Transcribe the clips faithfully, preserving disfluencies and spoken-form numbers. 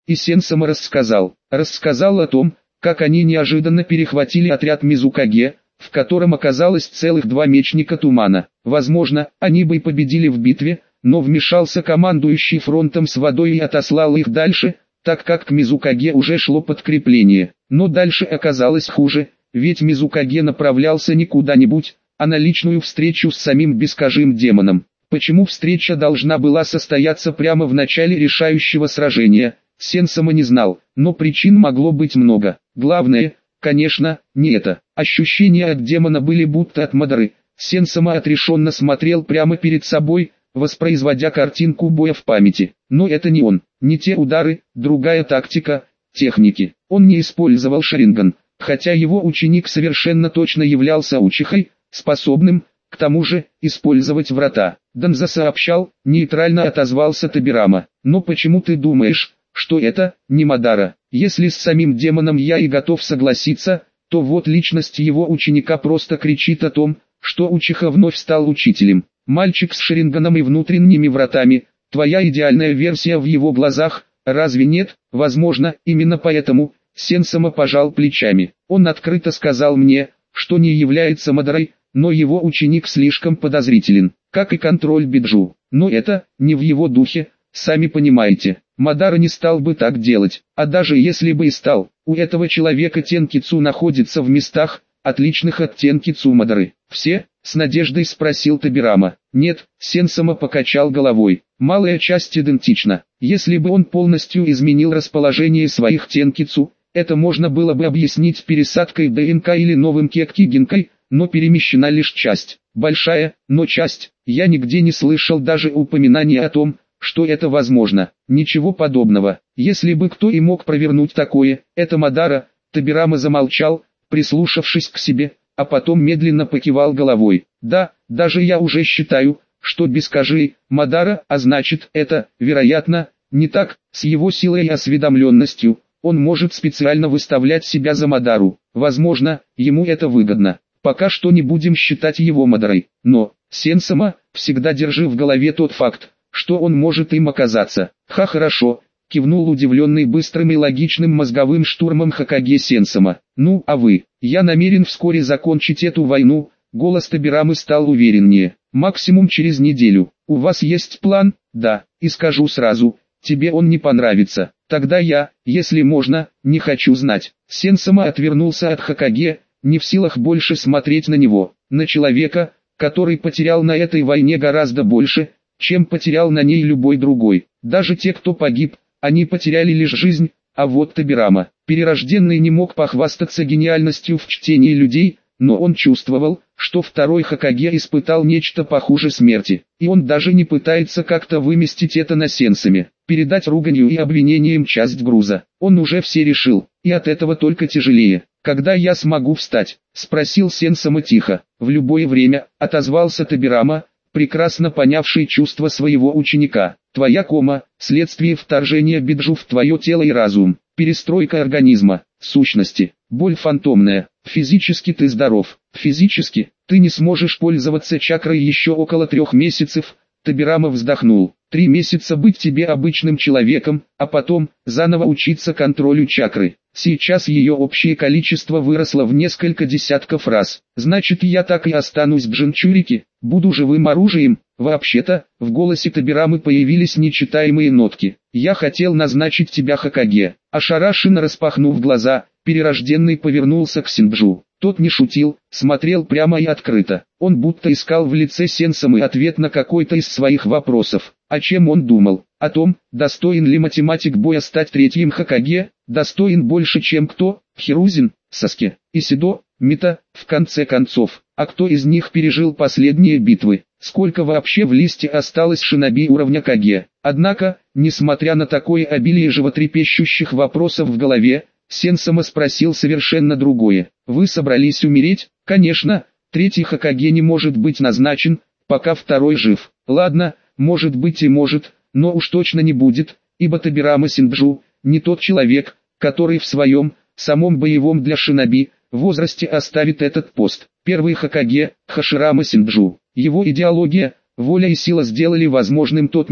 И Сенсама рассказал. Рассказал о том, как они неожиданно перехватили отряд Мизукаге, в котором оказалось целых два мечника тумана. Возможно, они бы и победили в битве, но вмешался командующий фронтом с водой и отослал их дальше, так как к Мизукаге уже шло подкрепление. Но дальше оказалось хуже, ведь Мизукаге направлялся не куда-нибудь, а на личную встречу с самим бескожим демоном. Почему встреча должна была состояться прямо в начале решающего сражения, Сенсама не знал, но причин могло быть много. Главное, конечно, не это. Ощущения от демона были будто от Мадары. Сенсама отрешенно смотрел прямо перед собой, воспроизводя картинку боя в памяти. Но это не он, не те удары, другая тактика, техники. Он не использовал Шаринган, хотя его ученик совершенно точно являлся Учихой, способным, к тому же, использовать врата. Данза сообщал, нейтрально отозвался Табирама. Но почему ты думаешь, что это не Мадара? Если с самим демоном я и готов согласиться, то вот личность его ученика просто кричит о том, что Учиха вновь стал учителем. Мальчик с Шаринганом и внутренними вратами, твоя идеальная версия в его глазах, разве нет? Возможно, именно поэтому, Сенсама пожал плечами. Он открыто сказал мне, что не является Мадарой, но его ученик слишком подозрителен, как и контроль Биджу. Но это, не в его духе, сами понимаете. Мадара не стал бы так делать, а даже если бы и стал, у этого человека Тенкицу находится в местах, отличных от Тенкицу Мадары. Все? С надеждой спросил Табирама. Нет, Сенсама покачал головой. Малая часть идентична. Если бы он полностью изменил расположение своих Тенкицу, это можно было бы объяснить пересадкой ДНК или новым Кекки-генкой, но перемещена лишь часть. Большая, но часть. Я нигде не слышал даже упоминания о том, что это возможно. Ничего подобного. Если бы кто и мог провернуть такое, это Мадара. Табирама замолчал, прислушавшись к себе, а потом медленно покивал головой. Да, даже я уже считаю, что бескажи Мадара, а значит это, вероятно, не так, с его силой и осведомленностью, он может специально выставлять себя за Мадару. Возможно, ему это выгодно. Пока что не будем считать его Мадарой. Но, Сенсама, всегда держи в голове тот факт, что он может им оказаться. Ха, хорошо, кивнул удивленный быстрым и логичным мозговым штурмом Хокаге Сенсама. Ну, а вы? Я намерен вскоре закончить эту войну. Голос Табирамы стал увереннее. Максимум через неделю. У вас есть план? Да, и скажу сразу, тебе он не понравится. Тогда я, если можно, не хочу знать. Сенсама отвернулся от Хокаге, не в силах больше смотреть на него, на человека, который потерял на этой войне гораздо больше, чем потерял на ней любой другой. Даже те, кто погиб, они потеряли лишь жизнь, а вот Табирама, перерожденный, не мог похвастаться гениальностью в чтении людей, но он чувствовал, что второй Хокаге испытал нечто похуже смерти, и он даже не пытается как-то выместить это на Сенсаме, передать руганью и обвинениям часть груза. Он уже все решил, и от этого только тяжелее. «Когда я смогу встать?» – спросил Сенсама тихо. «В любое время», – отозвался Табирама, прекрасно понявший чувства своего ученика. «Твоя кома – следствие вторжения Биджу в твое тело и разум, перестройка организма, сущности, боль фантомная. Физически ты здоров, физически ты не сможешь пользоваться чакрой еще около трех месяцев». Табирама вздохнул. «Три месяца быть тебе обычным человеком, а потом заново учиться контролю чакры. Сейчас ее общее количество выросло в несколько десятков раз. Значит, я так и останусь Джинчурики, буду живым оружием». Вообще-то, в голосе Табирамы появились нечитаемые нотки. «Я хотел назначить тебя Хокаге». Ошарашенно распахнув глаза, перерожденный повернулся к Синджу. Тот не шутил, смотрел прямо и открыто. Он будто искал в лице Сенсамы ответ на какой-то из своих вопросов. О чем он думал? О том, достоин ли математик боя стать третьим Хокаге, достоин больше, чем кто? Хирузин, Саске, Исидо, Мита, в конце концов. А кто из них пережил последние битвы? Сколько вообще в листе осталось шиноби уровня Каге? Однако, несмотря на такое обилие животрепещущих вопросов в голове, Сенсама спросил совершенно другое. «Вы собрались умереть?» «Конечно, третий Хокаге не может быть назначен, пока второй жив. Ладно, может быть и может, но уж точно не будет, ибо Табирама Синджу не тот человек, который в своем, самом боевом для шиноби, возрасте оставит этот пост. Первый Хокаге, Хаширама Синджу. Его идеология, воля и сила сделали возможным тот мир,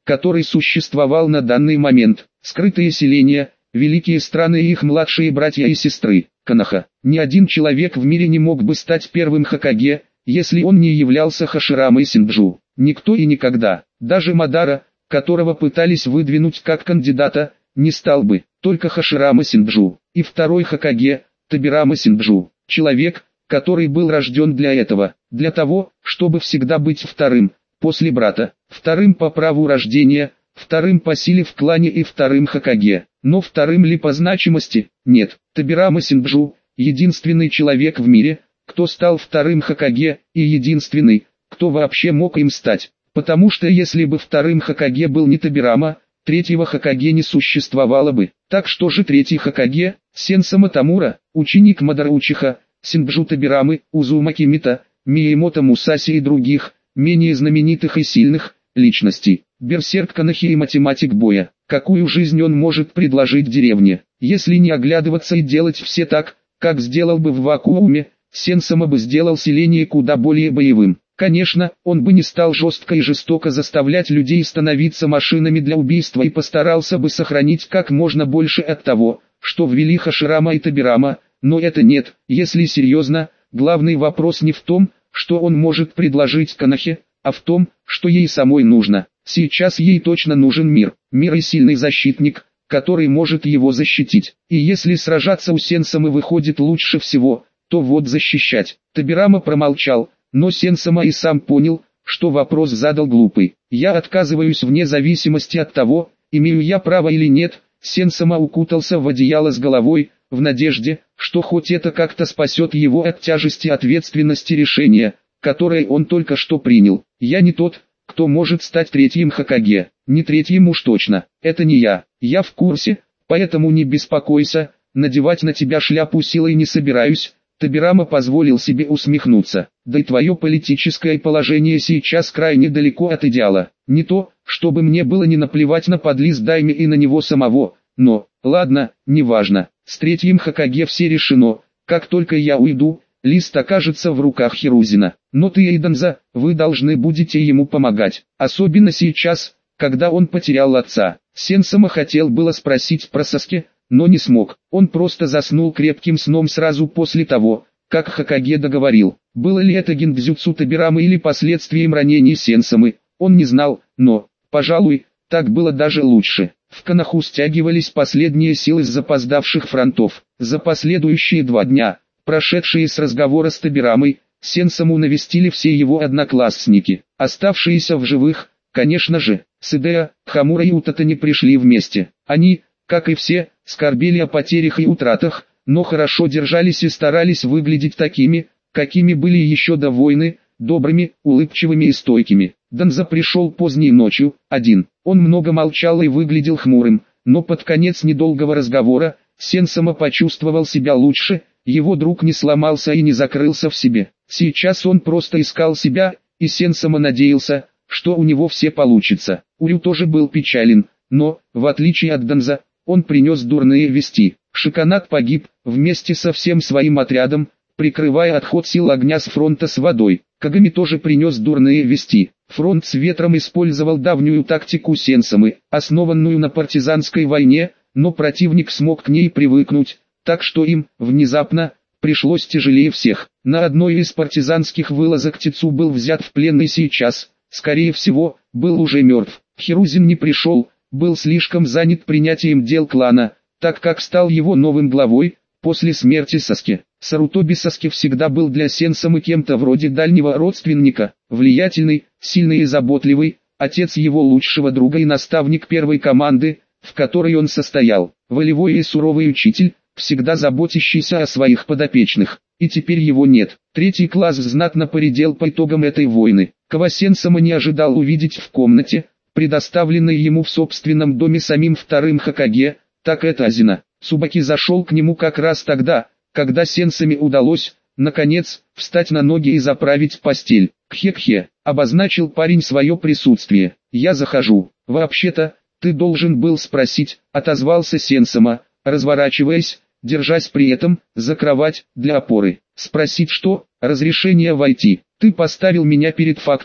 который существовал на данный момент. Скрытые селения, великие страны и их младшие братья и сестры. Коноха. Ни один человек в мире не мог бы стать первым Хокаге, если он не являлся Хаширамой Синджу. Никто и никогда, даже Мадара, которого пытались выдвинуть как кандидата, не стал бы. Только Хаширама Синджу. И второй Хокаге, Табирама Синджу. Человек, который был рожден для этого, для того, чтобы всегда быть вторым, после брата, вторым по праву рождения, вторым по силе в клане и вторым Хокаге. Но вторым ли по значимости? Нет. Табирама Синджу – единственный человек в мире, кто стал вторым Хокаге, и единственный, кто вообще мог им стать. Потому что если бы вторым Хокаге был не Табирама, третьего Хокаге не существовало бы. Так что же третий Хокаге? Сенсама Тамура, ученик Мадара Учиха, Синджу Табирамы, Узумаки Мита, Миямото Мусаси и других, менее знаменитых и сильных, личностей. Берсерк Конохи и математик боя. Какую жизнь он может предложить деревне, если не оглядываться и делать все так, как сделал бы в вакууме, Сенсама бы сделал селение куда более боевым. Конечно, он бы не стал жестко и жестоко заставлять людей становиться машинами для убийства и постарался бы сохранить как можно больше от того, что ввели Хаширама и Табирама, но это нет. Если серьезно, главный вопрос не в том, что он может предложить Конохе, а в том, что ей самой нужно. Сейчас ей точно нужен мир, мир и сильный защитник, который может его защитить. И если сражаться у Сенсамы выходит лучше всего, то вот защищать. Табирама промолчал, но Сенсама и сам понял, что вопрос задал глупый. Я отказываюсь вне зависимости от того, имею я право или нет. Сенсама укутался в одеяло с головой, в надежде, что хоть это как-то спасет его от тяжести ответственности решения, которое он только что принял. Я не тот, кто может стать третьим Хокаге. Не третьим уж точно. Это не я. Я в курсе, поэтому не беспокойся, надевать на тебя шляпу силой не собираюсь. Табирама позволил себе усмехнуться. Да и твое политическое положение сейчас крайне далеко от идеала. Не то, чтобы мне было не наплевать на подлиз Дайми и на него самого, но, ладно, неважно. С третьим Хокаге все решено. Как только я уйду, лист окажется в руках Хирузина. Но ты, Эйденза, вы должны будете ему помогать. Особенно сейчас, когда он потерял отца. Сенсама хотел было спросить про Саске, но не смог. Он просто заснул крепким сном сразу после того, как Хокаге договорил. Было ли это гиндзюцу Табирамы или последствием ранений Сенсамы, он не знал, но, пожалуй, так было даже лучше. В Коноху стягивались последние силы с запоздавших фронтов. За последующие два дня, прошедшие с разговора с Табирамой, Сенсаму навестили все его одноклассники. Оставшиеся в живых, конечно же, Сидея, Хамура и Утата не пришли вместе. Они, как и все, скорбели о потерях и утратах, но хорошо держались и старались выглядеть такими, какими были еще до войны, добрыми, улыбчивыми и стойкими. Данза пришел поздней ночью, один. Он много молчал и выглядел хмурым, но под конец недолгого разговора, Сенсама почувствовал себя лучше, его друг не сломался и не закрылся в себе. Сейчас он просто искал себя, и Сенсама надеялся, что у него все получится. Урю тоже был печален, но, в отличие от Данза, он принес дурные вести. Шиканат погиб, вместе со всем своим отрядом, прикрывая отход сил огня с фронта с водой. Кагами тоже принес дурные вести. Фронт с ветром использовал давнюю тактику Сенсамы, основанную на партизанской войне, но противник смог к ней привыкнуть, так что им, внезапно, пришлось тяжелее всех. На одной из партизанских вылазок Тицу был взят в плен и сейчас, скорее всего, был уже мертв. Хирузин не пришел, был слишком занят принятием дел клана, так как стал его новым главой, после смерти Саски. Сарутоби Саски всегда был для Сенсамы кем-то вроде дальнего родственника, влиятельный, сильный и заботливый, отец его лучшего друга и наставник первой команды, в которой он состоял, волевой и суровый учитель, всегда заботящийся о своих подопечных, и теперь его нет. Третий класс знатно поредел по итогам этой войны. Кого Сенсама не ожидал увидеть в комнате, предоставленной ему в собственном доме самим вторым Хокаге, так это Азина. Цубаки зашел к нему как раз тогда, когда Сенсаме удалось, наконец, встать на ноги и заправить постель. «Кхе-кхе», — обозначил парень свое присутствие. «Я захожу. Вообще-то, ты должен был спросить», — отозвался Сенсама, разворачиваясь, держась при этом за кровать для опоры. «Спросить что? Разрешение войти. Ты поставил меня перед фактом,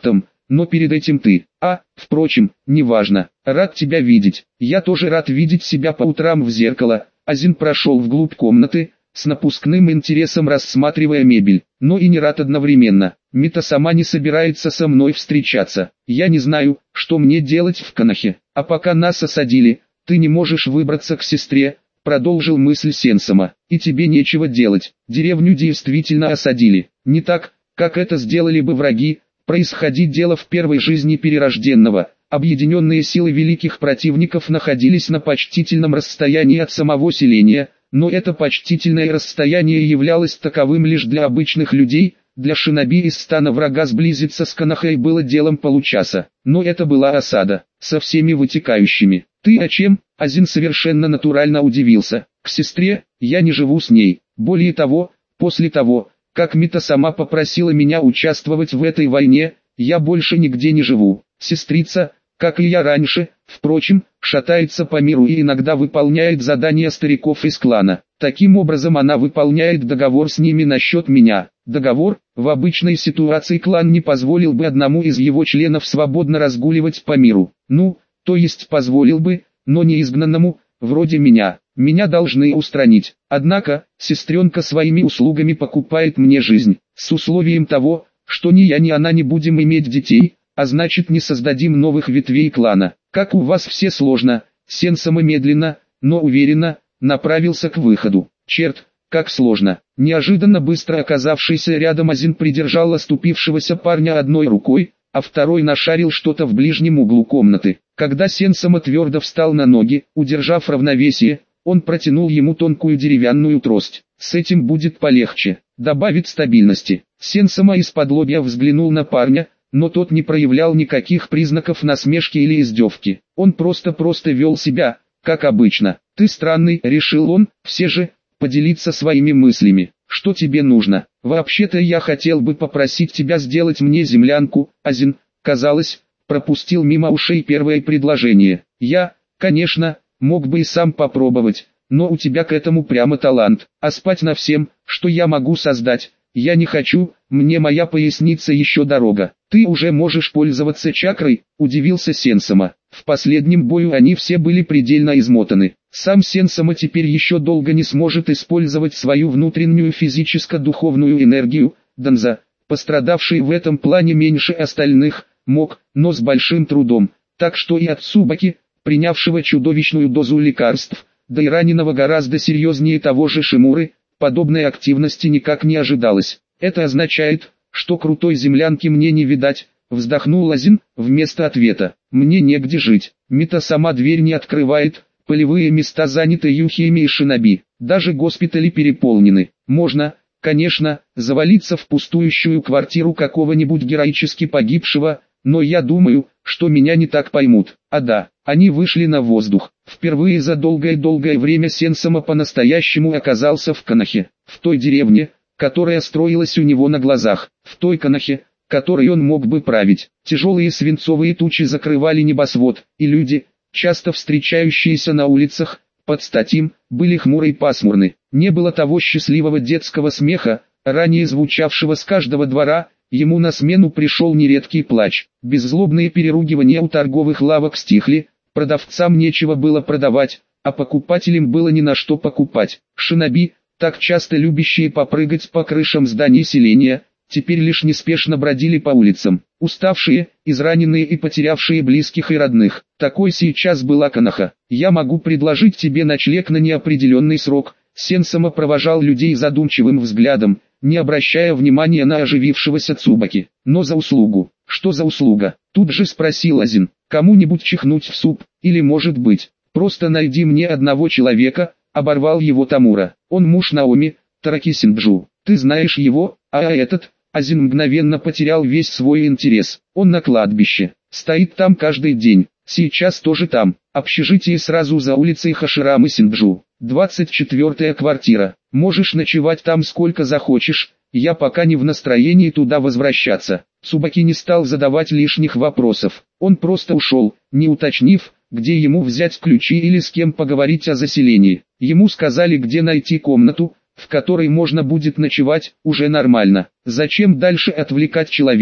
но перед этим ты. А, впрочем, неважно. Рад тебя видеть. Я тоже рад видеть себя по утрам в зеркало. Азин прошел вглубь комнаты, с напускным интересом рассматривая мебель, но и не рад одновременно. Мита сама не собирается со мной встречаться. Я не знаю, что мне делать в Конохе. А пока нас осадили, ты не можешь выбраться к сестре, продолжил мысль Сенсома. И тебе нечего делать. Деревню действительно осадили. Не так, как это сделали бы враги. Происходить дело в первой жизни перерожденного. Объединенные силы великих противников находились на почтительном расстоянии от самого селения, но это почтительное расстояние являлось таковым лишь для обычных людей. Для шиноби из стана врага сблизиться с Конохой было делом получаса. Но это была осада, со всеми вытекающими. «Ты о чем?» Азин совершенно натурально удивился. «К сестре, я не живу с ней. Более того, после того, как Мита сама попросила меня участвовать в этой войне, я больше нигде не живу. Сестрица, как и я раньше, впрочем, шатается по миру и иногда выполняет задания стариков из клана. Таким образом она выполняет договор с ними насчет меня. Договор, в обычной ситуации клан не позволил бы одному из его членов свободно разгуливать по миру. Ну, то есть позволил бы, но не изгнанному, вроде меня. Меня должны устранить. Однако, сестренка своими услугами покупает мне жизнь, с условием того, что ни я, ни она не будем иметь детей, а значит не создадим новых ветвей клана. Как у вас все сложно. Сенсома медленно, но уверенно, направился к выходу. Черт, как сложно. Неожиданно быстро оказавшийся рядом Азин придержал оступившегося парня одной рукой, а второй нашарил что-то в ближнем углу комнаты. Когда Сенсома твердо встал на ноги, удержав равновесие, он протянул ему тонкую деревянную трость. С этим будет полегче, добавит стабильности. Сенсома из-под лобья взглянул на парня, но тот не проявлял никаких признаков насмешки или издевки. Он просто-просто вел себя, как обычно. «Ты странный», — решил он, все же, поделиться своими мыслями. «Что тебе нужно? Вообще-то я хотел бы попросить тебя сделать мне землянку». Азин, казалось, пропустил мимо ушей первое предложение. «Я, конечно, мог бы и сам попробовать, но у тебя к этому прямо талант. А спать на всем, что я могу создать, я не хочу, мне моя поясница еще дорога». «Ты уже можешь пользоваться чакрой», — удивился Сенсома. В последнем бою они все были предельно измотаны. Сам Сенсома теперь еще долго не сможет использовать свою внутреннюю физическо-духовную энергию. Данза, пострадавший в этом плане меньше остальных, мог, но с большим трудом. Так что и от Цубаки, принявшего чудовищную дозу лекарств, да и раненого гораздо серьезнее того же Шимуры, подобной активности никак не ожидалось. «Это означает, что крутой землянки мне не видать», — вздохнул Азин, вместо ответа. «Мне негде жить. Мита сама дверь не открывает, полевые места заняты юхиями и шиноби, даже госпитали переполнены. Можно, конечно, завалиться в пустующую квартиру какого-нибудь героически погибшего, но я думаю, что меня не так поймут». А да, они вышли на воздух. Впервые за долгое-долгое время Сенсома по-настоящему оказался в Конохе, в той деревне, которая строилась у него на глазах, в той Конохе, которой он мог бы править. Тяжелые свинцовые тучи закрывали небосвод, и люди, часто встречающиеся на улицах, под стать им, были хмуры и пасмурны. Не было того счастливого детского смеха, ранее звучавшего с каждого двора, ему на смену пришел нередкий плач. Беззлобные переругивания у торговых лавок стихли, продавцам нечего было продавать, а покупателям было ни на что покупать. Шиноби, так часто любящие попрыгать по крышам зданий селения, теперь лишь неспешно бродили по улицам, уставшие, израненные и потерявшие близких и родных. Такой сейчас была Коноха. «Я могу предложить тебе ночлег на неопределенный срок». Сенсома провожал людей задумчивым взглядом, не обращая внимания на оживившегося Цубаки. «Но за услугу». «Что за услуга?» Тут же спросил Азин. «Кому-нибудь чихнуть в суп, или может быть, просто найди мне одного человека», оборвал его Тамура. «Он муж Наоми, Тараки Синджу. Ты знаешь его, а этот...» Азин мгновенно потерял весь свой интерес. «Он на кладбище. Стоит там каждый день. Сейчас тоже там. Общежитие сразу за улицей Хаширамы Синджу. двадцать четвёртая квартира. Можешь ночевать там сколько захочешь. Я пока не в настроении туда возвращаться». Цубаки не стал задавать лишних вопросов. Он просто ушел, не уточнив, где ему взять ключи или с кем поговорить о заселении. Ему сказали, где найти комнату, в которой можно будет ночевать, уже нормально. Зачем дальше отвлекать человека,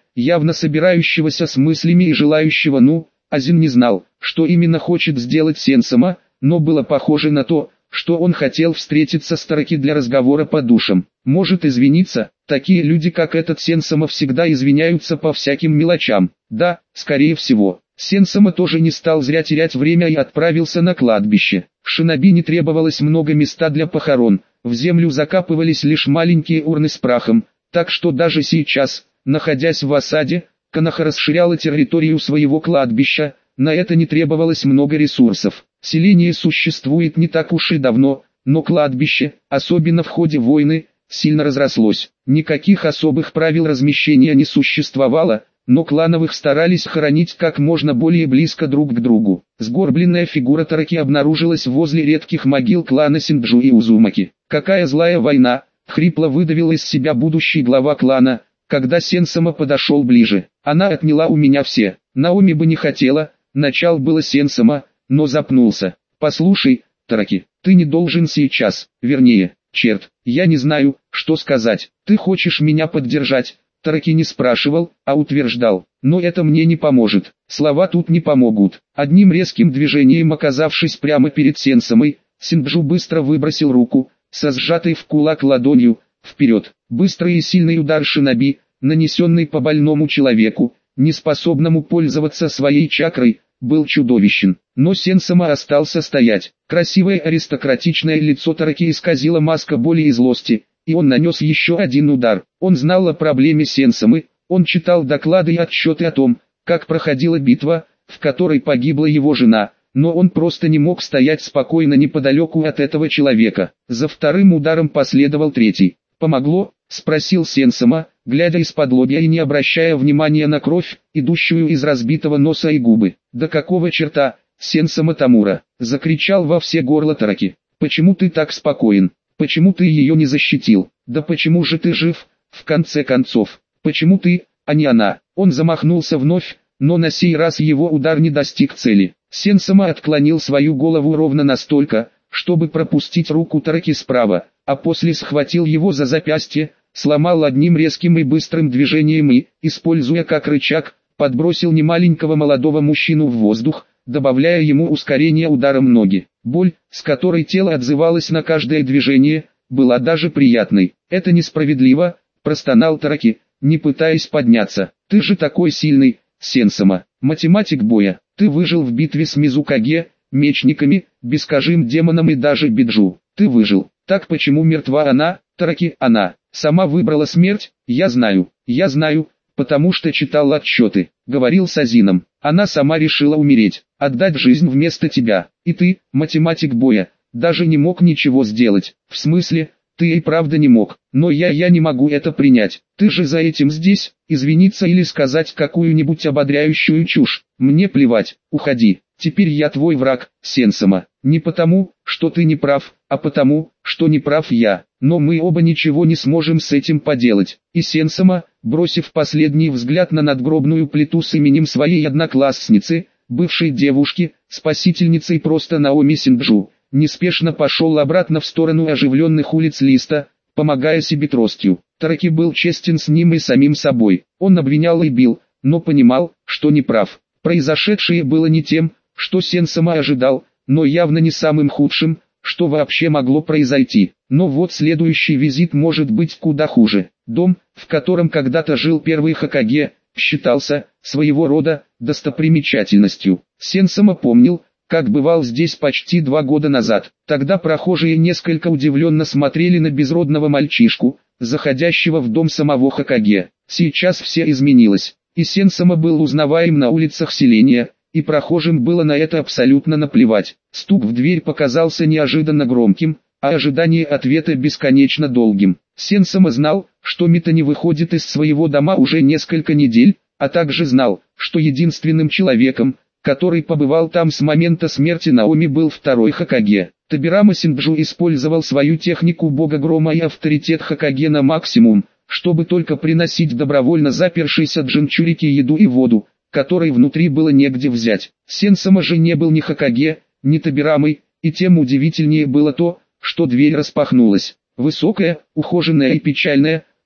явно собирающегося с мыслями и желающего «ну». Азин не знал, что именно хочет сделать Сенсома, но было похоже на то, что он хотел встретиться с Тараки для разговора по душам. Может извиниться, такие люди как этот Сенсома всегда извиняются по всяким мелочам. Да, скорее всего. Сенсома тоже не стал зря терять время и отправился на кладбище. Шиноби не требовалось много места для похорон, в землю закапывались лишь маленькие урны с прахом, так что даже сейчас, находясь в осаде, Коноха расширяла территорию своего кладбища, на это не требовалось много ресурсов. Селение существует не так уж и давно, но кладбище, особенно в ходе войны, сильно разрослось. Никаких особых правил размещения не существовало, но клановых старались хоронить как можно более близко друг к другу. Сгорбленная фигура Тараки обнаружилась возле редких могил клана Синджу и Узумаки. «Какая злая война!» — хрипло выдавил из себя будущий глава клана, когда Сенсома подошел ближе. «Она отняла у меня все. Наоми бы не хотела», — начал было Сенсома, но запнулся. «Послушай, Тараки, ты не должен сейчас, вернее, черт, я не знаю, что сказать. Ты хочешь меня поддержать?» Тараки не спрашивал, а утверждал. «Но это мне не поможет. Слова тут не помогут». Одним резким движением, оказавшись прямо перед Сенсомой, Синджу быстро выбросил руку, со сжатой в кулак ладонью, вперед. Быстрый и сильный удар шиноби, нанесенный по больному человеку, неспособному пользоваться своей чакрой, был чудовищен. Но Сенсома остался стоять. Красивое аристократичное лицо Тараки исказила маска боли и злости, и он нанес еще один удар. Он знал о проблеме Сенсомы, он читал доклады и отчеты о том, как проходила битва, в которой погибла его жена, но он просто не мог стоять спокойно неподалеку от этого человека. За вторым ударом последовал третий. «Помогло?» — спросил Сенсома, глядя из-под лобья и не обращая внимания на кровь, идущую из разбитого носа и губы. «Да какого черта, Сенсома Тамура!» — закричал во все горло Тараки. «Почему ты так спокоен? Почему ты ее не защитил? Да почему же ты жив, в конце концов? Почему ты, а не она?» Он замахнулся вновь, но на сей раз его удар не достиг цели. Сенсома отклонил свою голову ровно настолько, чтобы пропустить руку Тараки справа, а после схватил его за запястье, сломал одним резким и быстрым движением и, используя как рычаг, подбросил немаленького молодого мужчину в воздух, добавляя ему ускорение ударом ноги. Боль, с которой тело отзывалось на каждое движение, была даже приятной. «Это несправедливо», — простонал Тараки, не пытаясь подняться. «Ты же такой сильный, Сенсома, математик боя. Ты выжил в битве с Мизукаге, мечниками, бескажим демоном и даже Биджу. Ты выжил. Так почему мертва она, Тараки?» «Она сама выбрала смерть, я знаю, я знаю, потому что читал отчеты», — говорил с Азином. «Она сама решила умереть, отдать жизнь вместо тебя. И ты, математик боя, даже не мог ничего сделать». «В смысле, ты и правда не мог, но я я не могу это принять. Ты же за этим здесь, извиниться или сказать какую-нибудь ободряющую чушь. Мне плевать, уходи. Теперь я твой враг, Сенсома. Не потому, что ты не прав, а потому, что не прав я. Но мы оба ничего не сможем с этим поделать». И Сенсома, бросив последний взгляд на надгробную плиту с именем своей одноклассницы, бывшей девушки, спасительницей просто Наоми Синджу, неспешно пошел обратно в сторону оживленных улиц Листа, помогая себе тростью. Тараки был честен с ним и самим собой. Он обвинял и бил, но понимал, что не прав. Произошедшее было не тем, что Сенсома ожидал, но явно не самым худшим, что вообще могло произойти. Но вот следующий визит может быть куда хуже. Дом, в котором когда-то жил первый Хокаге, считался, своего рода, достопримечательностью. Сенсома помнил, как бывал здесь почти два года назад. Тогда прохожие несколько удивленно смотрели на безродного мальчишку, заходящего в дом самого Хокаге. Сейчас все изменилось, и Сенсома был узнаваем на улицах селения, и прохожим было на это абсолютно наплевать. Стук в дверь показался неожиданно громким, а ожидание ответа бесконечно долгим. Сенсома знал, что Мита не выходит из своего дома уже несколько недель, а также знал, что единственным человеком, который побывал там с момента смерти Наоми, был второй Хокаге. Табирама Синджу использовал свою технику бога грома и авторитет Хокаге на максимум, чтобы только приносить добровольно запершейся Джинчурики еду и воду, которой внутри было негде взять. Сенсома же не был ни Хокаге, ни Табирамой, и тем удивительнее было то, что дверь распахнулась. Высокая, ухоженная и печальная,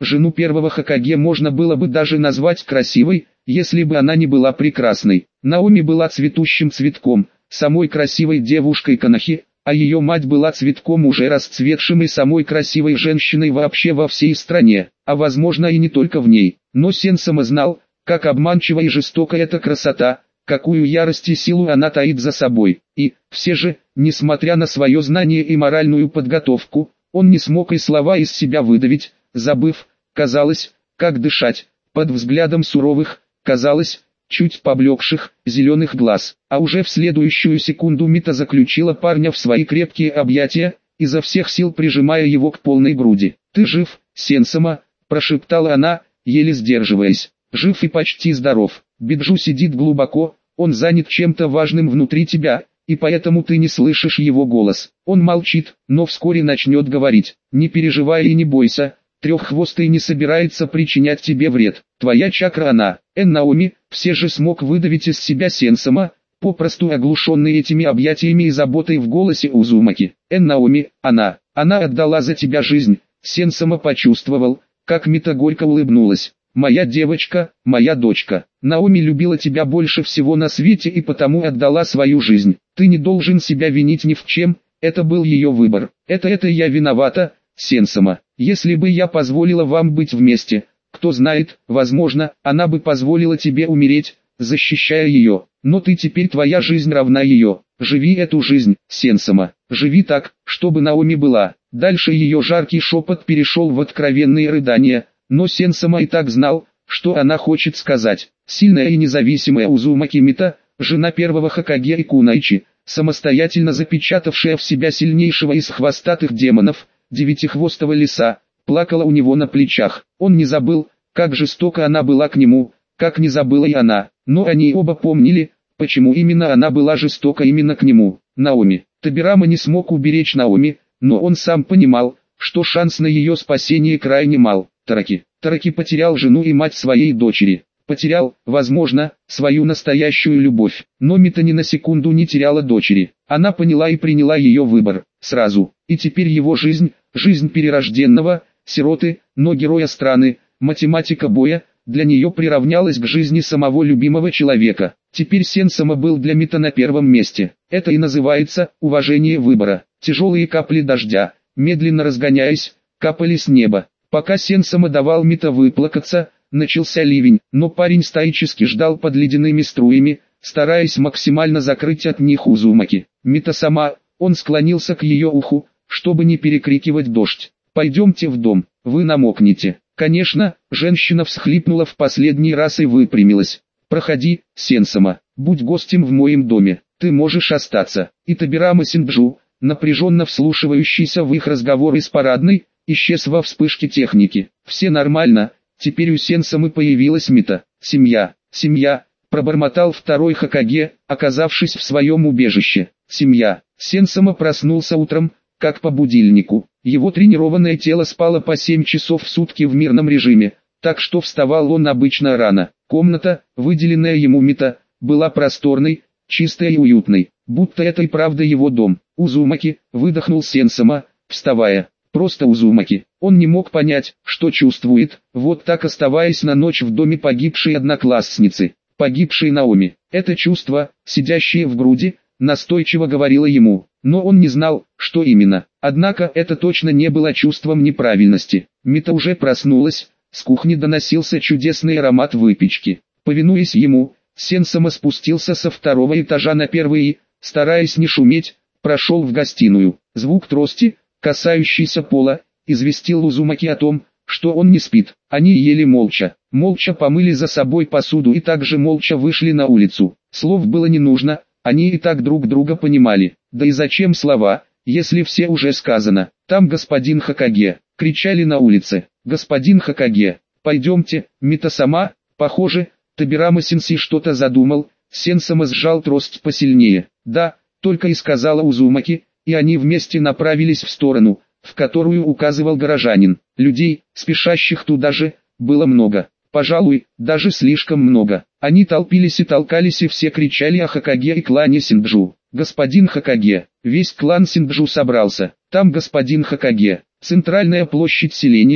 жену первого Хокаге можно было бы даже назвать красивой, если бы она не была прекрасной. Наоми была цветущим цветком, самой красивой девушкой Конохи, а ее мать была цветком уже расцветшим и самой красивой женщиной вообще во всей стране, а возможно и не только в ней. Но Сенсома знал, как обманчива и жестока эта красота, какую ярость и силу она таит за собой. И, все же, несмотря на свое знание и моральную подготовку, он не смог и слова из себя выдавить, забыв, казалось, как дышать, под взглядом суровых, казалось, чуть поблекших, зеленых глаз. А уже в следующую секунду Мита заключила парня в свои крепкие объятия, изо всех сил прижимая его к полной груди. «Ты жив, Сенсома?» – прошептала она, еле сдерживаясь. «Жив и почти здоров. Биджу сидит глубоко, он занят чем-то важным внутри тебя, и поэтому ты не слышишь его голос. Он молчит, но вскоре начнет говорить. Не переживай и не бойся, треххвостый не собирается причинять тебе вред. Твоя чакра она». Эн Наоми все же смог выдавить из себя Сенсома, попросту оглушенный этими объятиями и заботой в голосе Узумаки. «Эн Наоми, она, она отдала за тебя жизнь». Сенсома почувствовал, как Мита горько улыбнулась. «Моя девочка, моя дочка, Наоми любила тебя больше всего на свете и потому отдала свою жизнь. Ты не должен себя винить ни в чем, это был ее выбор. Это это я виновата, Сенсома. Если бы я позволила вам быть вместе, кто знает, возможно, она бы позволила тебе умереть, защищая ее. Но ты теперь твоя жизнь равна ее. Живи эту жизнь, Сенсома. Живи так, чтобы Наоми была». Дальше ее жаркий шепот перешел в откровенные рыдания. Но Сенсома и так знал, что она хочет сказать. Сильная и независимая Узумаки Мита, жена первого Хокаге и Кунайчи, самостоятельно запечатавшая в себя сильнейшего из хвостатых демонов, девятихвостого лиса, плакала у него на плечах. Он не забыл, как жестоко она была к нему, как не забыла и она. Но они оба помнили, почему именно она была жестока именно к нему. Наоми. Тобирама не смог уберечь Наоми, но он сам понимал, что шанс на ее спасение крайне мал. Тараки. Тараки потерял жену и мать своей дочери. Потерял, возможно, свою настоящую любовь. Но Мита ни на секунду не теряла дочери. Она поняла и приняла ее выбор, сразу. И теперь его жизнь, жизнь перерожденного, сироты, но героя страны, математика боя, для нее приравнялась к жизни самого любимого человека. Теперь Сенсома был для Мита на первом месте. Это и называется уважение выбора. Тяжелые капли дождя, медленно разгоняясь, капали с неба. Пока Сенсома давал Мита выплакаться, начался ливень, но парень стоически ждал под ледяными струями, стараясь максимально закрыть от них Узумаки. Мита сама, он склонился к ее уху, чтобы не перекрикивать дождь. «Пойдемте в дом, вы намокнете». Конечно, женщина всхлипнула в последний раз и выпрямилась. «Проходи, Сенсома, будь гостем в моем доме, ты можешь остаться». И Тобирама Синджу, напряженно вслушивающийся в их разговор из парадной, исчез во вспышке техники. «Все нормально, теперь у Сенсомы появилась Мита. Семья, семья», пробормотал второй Хокаге, оказавшись в своем убежище. «Семья». Сенсома проснулся утром, как по будильнику. Его тренированное тело спало по семь часов в сутки в мирном режиме, так что вставал он обычно рано. Комната, выделенная ему Мита, была просторной, чистой и уютной, будто это и правда его дом. «Узумаки», выдохнул Сенсома, вставая. Просто Узумаки. Он не мог понять, что чувствует, вот так оставаясь на ночь в доме погибшей одноклассницы, погибшей Наоми. Это чувство, сидящее в груди, настойчиво говорило ему, но он не знал, что именно. Однако это точно не было чувством неправильности. Мита уже проснулась, с кухни доносился чудесный аромат выпечки. Повинуясь ему, Сенсома спустился со второго этажа на первый и, стараясь не шуметь, прошел в гостиную. Звук трости, касающийся пола, известил Узумаки о том, что он не спит. Они ели молча, молча помыли за собой посуду и также молча вышли на улицу. Слов было не нужно, они и так друг друга понимали. Да и зачем слова, если все уже сказано. «Там господин Хокаге», кричали на улице. «Господин Хокаге, пойдемте». Мита сама, похоже, Тобирама-сенсей что-то задумал. Сенсома сжал трость посильнее. «Да», только и сказала Узумаки, и они вместе направились в сторону, в которую указывал горожанин. Людей, спешащих туда же, было много. Пожалуй, даже слишком много. Они толпились и толкались и все кричали о Хокаге и клане Синджу. «Господин Хокаге!» Весь клан Синджу собрался. «Там господин Хокаге!» Центральная площадь селения,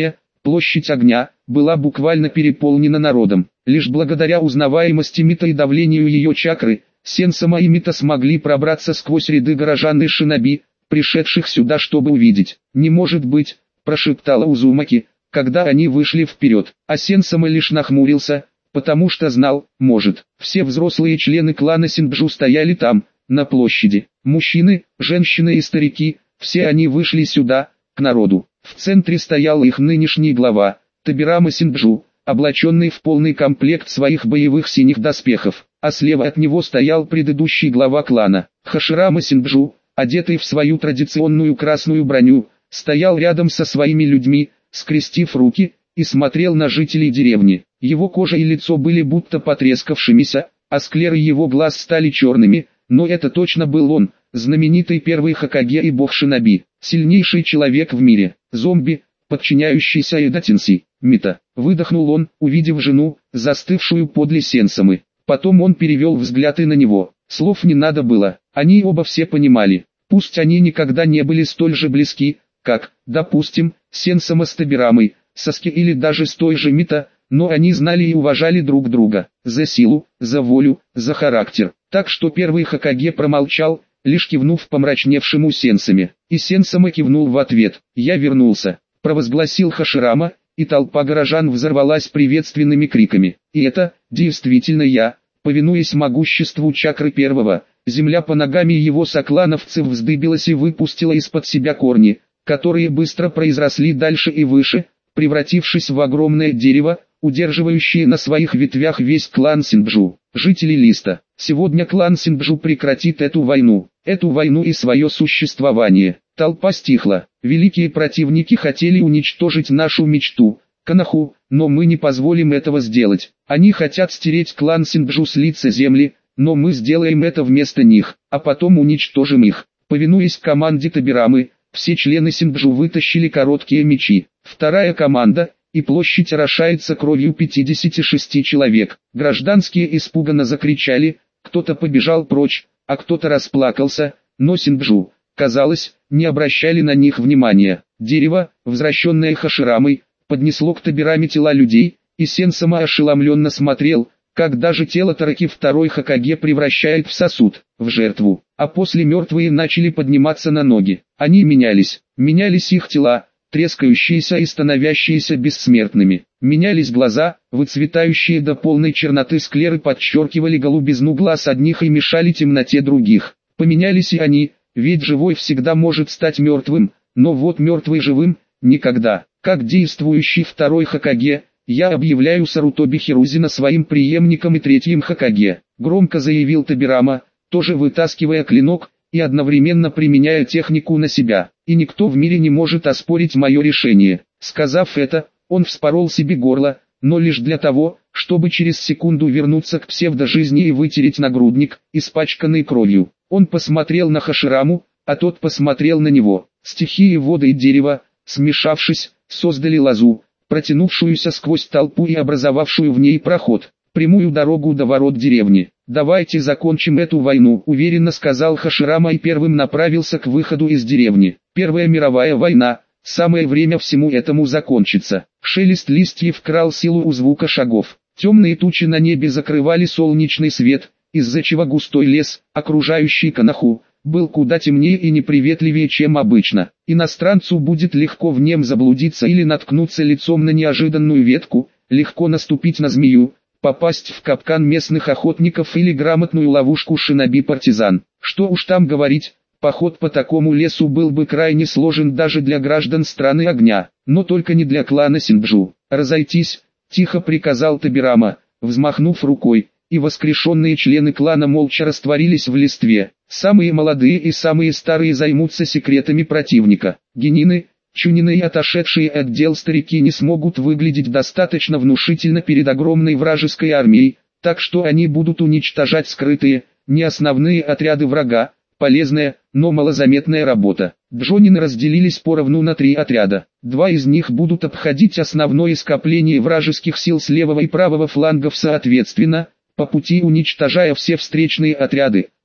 Площадь огня была буквально переполнена народом. Лишь благодаря узнаваемости Мита и давлению ее чакры, Сенсама и Мита смогли пробраться сквозь ряды горожан и шиноби, пришедших сюда, чтобы увидеть. «Не может быть», – прошептала Узумаки, когда они вышли вперед. А Сенсама лишь нахмурился, потому что знал, может. Все взрослые члены клана Синджу стояли там, на площади. Мужчины, женщины и старики, все они вышли сюда, к народу. В центре стоял их нынешний глава, Табирама Синджу, облаченный в полный комплект своих боевых синих доспехов, а слева от него стоял предыдущий глава клана, Хаширама Синджу, одетый в свою традиционную красную броню, стоял рядом со своими людьми, скрестив руки, и смотрел на жителей деревни. Его кожа и лицо были будто потрескавшимися, а склеры его глаз стали черными, но это точно был он, знаменитый первый Хокаге и бог шиноби, сильнейший человек в мире, зомби, подчиняющийся Эдатинси, Мита. Выдохнул он, увидев жену, застывшую подле Сенсамы. Потом он перевел взгляд и на него. Слов не надо было, они оба все понимали. Пусть они никогда не были столь же близки, как, допустим, Сенсама с Табирамой, Саски или даже с той же Мита, но они знали и уважали друг друга, за силу, за волю, за характер. Так что первый Хокаге промолчал, лишь кивнув помрачневшему Сенсаме. И Сенсама кивнул в ответ. «Я вернулся», – провозгласил Хаширама, и толпа горожан взорвалась приветственными криками. И это, действительно я, повинуясь могуществу чакры первого, земля по ногам его соклановцев вздыбилась и выпустила из-под себя корни, которые быстро произросли дальше и выше, превратившись в огромное дерево, удерживающее на своих ветвях весь клан Синджу. Жители Листа, сегодня клан Синджу прекратит эту войну, эту войну и свое существование. Толпа стихла. Великие противники хотели уничтожить нашу мечту, Канаху, но мы не позволим этого сделать. Они хотят стереть клан Синджу с лица земли, но мы сделаем это вместо них, а потом уничтожим их. Повинуясь команде Табирамы, все члены Синджу вытащили короткие мечи. Вторая команда, и площадь орошается кровью пятидесяти шести человек. Гражданские испуганно закричали, кто-то побежал прочь, а кто-то расплакался, но Синджу, казалось, не обращали на них внимания. Дерево, возвращенное Хаширамой, поднесло к Табираме тела людей, и Сенсама ошеломленно смотрел, как даже тело Тараки второй Хокаге превращает в сосуд, в жертву. А после мертвые начали подниматься на ноги. Они менялись, менялись их тела, трескающиеся и становящиеся бессмертными. Менялись глаза, выцветающие до полной черноты склеры подчеркивали голубизну глаз одних и мешали темноте других. Поменялись и они, ведь живой всегда может стать мертвым, но вот мертвый живым – никогда. Как действующий второй Хокаге, я объявляю Сарутоби Хирузина своим преемником и третьим Хокаге, громко заявил Табирама, тоже вытаскивая клинок и одновременно применяя технику на себя. И никто в мире не может оспорить мое решение. Сказав это, он вспорол себе горло, но лишь для того, чтобы через секунду вернуться к псевдожизни и вытереть нагрудник, испачканный кровью. Он посмотрел на Хашираму, а тот посмотрел на него. Стихии воды и дерева, смешавшись, создали лозу, протянувшуюся сквозь толпу и образовавшую в ней проход, прямую дорогу до ворот деревни. «Давайте закончим эту войну», — уверенно сказал Хаширама и первым направился к выходу из деревни. Первая мировая война, самое время всему этому закончиться. Шелест листьев крал силу у звука шагов. Темные тучи на небе закрывали солнечный свет, из-за чего густой лес, окружающий Канаху, был куда темнее и неприветливее, чем обычно. Иностранцу будет легко в нем заблудиться или наткнуться лицом на неожиданную ветку, легко наступить на змею, попасть в капкан местных охотников или грамотную ловушку шиноби-партизан. Что уж там говорить, поход по такому лесу был бы крайне сложен даже для граждан страны огня, но только не для клана Синджу. «Разойтись», — тихо приказал Табирама, взмахнув рукой, и воскрешенные члены клана молча растворились в листве. Самые молодые и самые старые займутся секретами противника. Генины, Чунины и отошедшие от дел старики не смогут выглядеть достаточно внушительно перед огромной вражеской армией, так что они будут уничтожать скрытые, не основные отряды врага. Полезная, но малозаметная работа. Джонины разделились поровну на три отряда. Два из них будут обходить основное скопление вражеских сил с левого и правого флангов соответственно, по пути уничтожая все встречные отряды,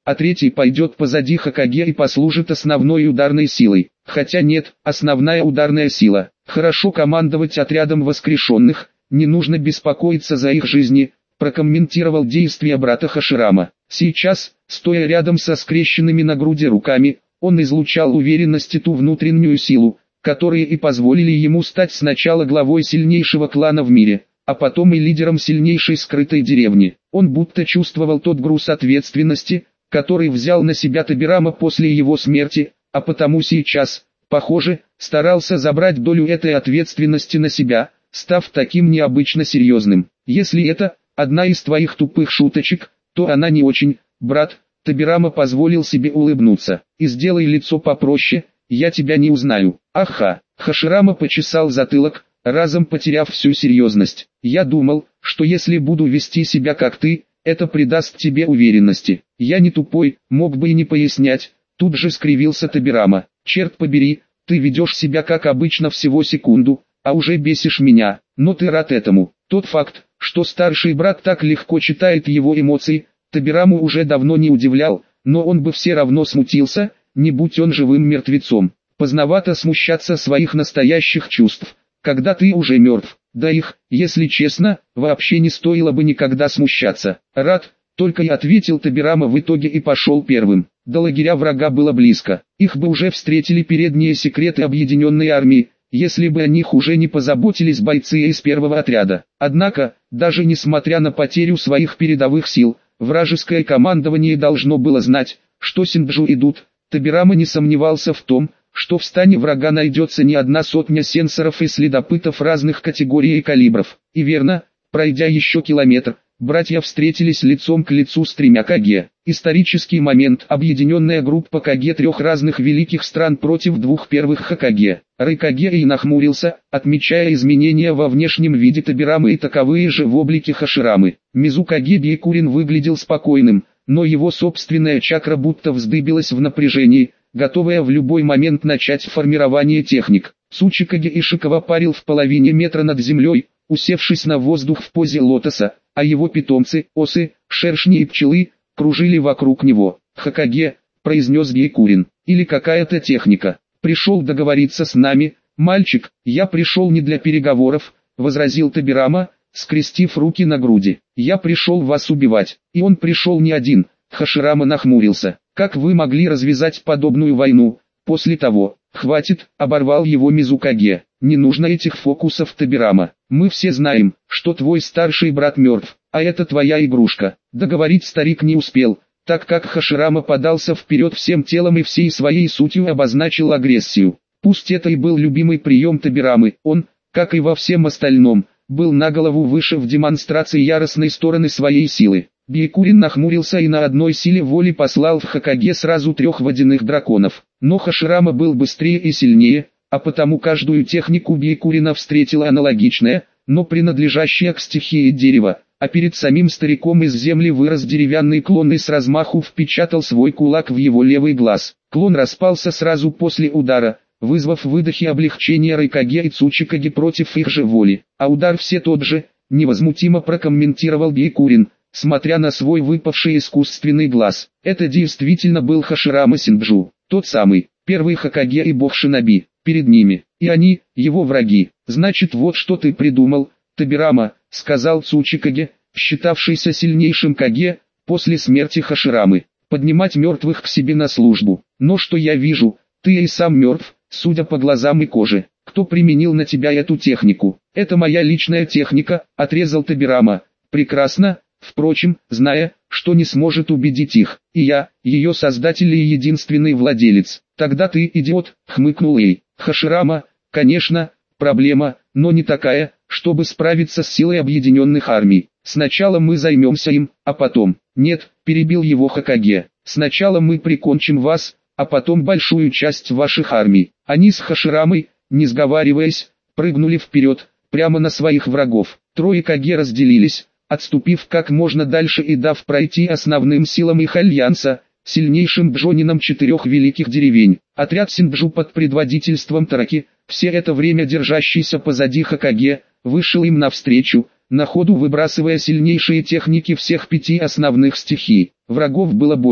а третий пойдет позади Хокаге и послужит основной ударной силой. Хотя нет, основная ударная сила. Хорошо командовать отрядом воскрешенных, не нужно беспокоиться за их жизни, прокомментировал действия брата Хаширама. Сейчас, стоя рядом со скрещенными на груди руками, он излучал уверенность и ту внутреннюю силу, которые и позволили ему стать сначала главой сильнейшего клана в мире, а потом и лидером сильнейшей скрытой деревни. Он будто чувствовал тот груз ответственности, который взял на себя Тобирама после его смерти, а потому сейчас, похоже, старался забрать долю этой ответственности на себя, став таким необычно серьезным. Если это одна из твоих тупых шуточек, то она не очень, брат. Тобирама позволил себе улыбнуться. И сделай лицо попроще, я тебя не узнаю. Аха, Хаширама почесал затылок, разом потеряв всю серьезность. Я думал, что если буду вести себя как ты, это придаст тебе уверенности. Я не тупой, мог бы и не пояснять. Тут же скривился Тобирама. Черт побери, ты ведешь себя как обычно всего секунду, а уже бесишь меня. Но ты рад этому. Тот факт, что старший брат так легко читает его эмоции, Тобираму уже давно не удивлял, но он бы все равно смутился, не будь он живым мертвецом. Поздновато смущаться своих настоящих чувств, когда ты уже мертв. Да их, если честно, вообще не стоило бы никогда смущаться. Рад, только и ответил Тобирама в итоге и пошел первым. До лагеря врага было близко. Их бы уже встретили передние секреты объединенной армии, если бы о них уже не позаботились бойцы из первого отряда. Однако, даже несмотря на потерю своих передовых сил, вражеское командование должно было знать, что Синджу идут. Тобирама не сомневался в том, что в стане врага найдется не одна сотня сенсоров и следопытов разных категорий и калибров. И верно, пройдя еще километр, братья встретились лицом к лицу с тремя Каге. Исторический момент. Объединенная группа Каге трех разных великих стран против двух первых Хокаге. Райкаге и нахмурился, отмечая изменения во внешнем виде Тобирамы и таковые же в облике Хаширамы. Мизукаге Бейкурин выглядел спокойным, но его собственная чакра будто вздыбилась в напряжении, готовая в любой момент начать формирование техник. Цучикаге Ишикава парил в половине метра над землей, усевшись на воздух в позе лотоса, а его питомцы, осы, шершни и пчелы, кружили вокруг него. «Хокаге», — произнес Бейкурин, — «или какая-то техника. Пришел договориться с нами, мальчик». «Я пришел не для переговоров», — возразил Тобирама, скрестив руки на груди. «Я пришел вас убивать». И он пришел не один. Хаширама нахмурился. «Как вы могли развязать подобную войну, после того?» «Хватит», — оборвал его Мизукаге. «Не нужно этих фокусов, Тобирама. Мы все знаем, что твой старший брат мертв, а это твоя игрушка». Договорить старик не успел, так как Хаширама подался вперед всем телом и всей своей сутью обозначил агрессию. Пусть это и был любимый прием Тобирамы, он, как и во всем остальном, был на голову выше в демонстрации яростной стороны своей силы. Бейкурин нахмурился и на одной силе воли послал в Хокаге сразу трех водяных драконов. Но Хаширама был быстрее и сильнее, а потому каждую технику Бейкурина встретила аналогичная, но принадлежащая к стихии дерева, а перед самим стариком из земли вырос деревянный клон и с размаху впечатал свой кулак в его левый глаз. Клон распался сразу после удара, вызвав выдохи облегчения Райкаге и Цучикаге против их же воли. А удар все тот же, невозмутимо прокомментировал Бейкурин, смотря на свой выпавший искусственный глаз. Это действительно был Хаширама Синджу, тот самый, первый Хокаге и бог Шиноби, перед ними, и они, его враги. «Значит, вот что ты придумал, Тобирама», — сказал Цучикаге, считавшийся сильнейшим Каге, после смерти Хаширамы, «поднимать мертвых к себе на службу. Но что я вижу, ты и сам мертв, судя по глазам и коже. Кто применил на тебя эту технику?» «Это моя личная техника», — отрезал Тобирама. «Прекрасно. Впрочем, зная, что не сможет убедить их, и я, ее создатель и единственный владелец». «Тогда ты идиот», — хмыкнул Эй. «Хаширама, конечно, проблема, но не такая, чтобы справиться с силой объединенных армий. Сначала мы займемся им, а потом...» «Нет», — перебил его Хокаге, — «сначала мы прикончим вас, а потом большую часть ваших армий». Они с Хаширамой, не сговариваясь, прыгнули вперед, прямо на своих врагов. Трое Каге разделились, отступив как можно дальше и дав пройти основным силам их альянса, сильнейшим бджонинам четырех великих деревень. Отряд Синджу под предводительством Тараки, все это время держащийся позади Хокаге, вышел им навстречу, на ходу выбрасывая сильнейшие техники всех пяти основных стихий. Врагов было больше.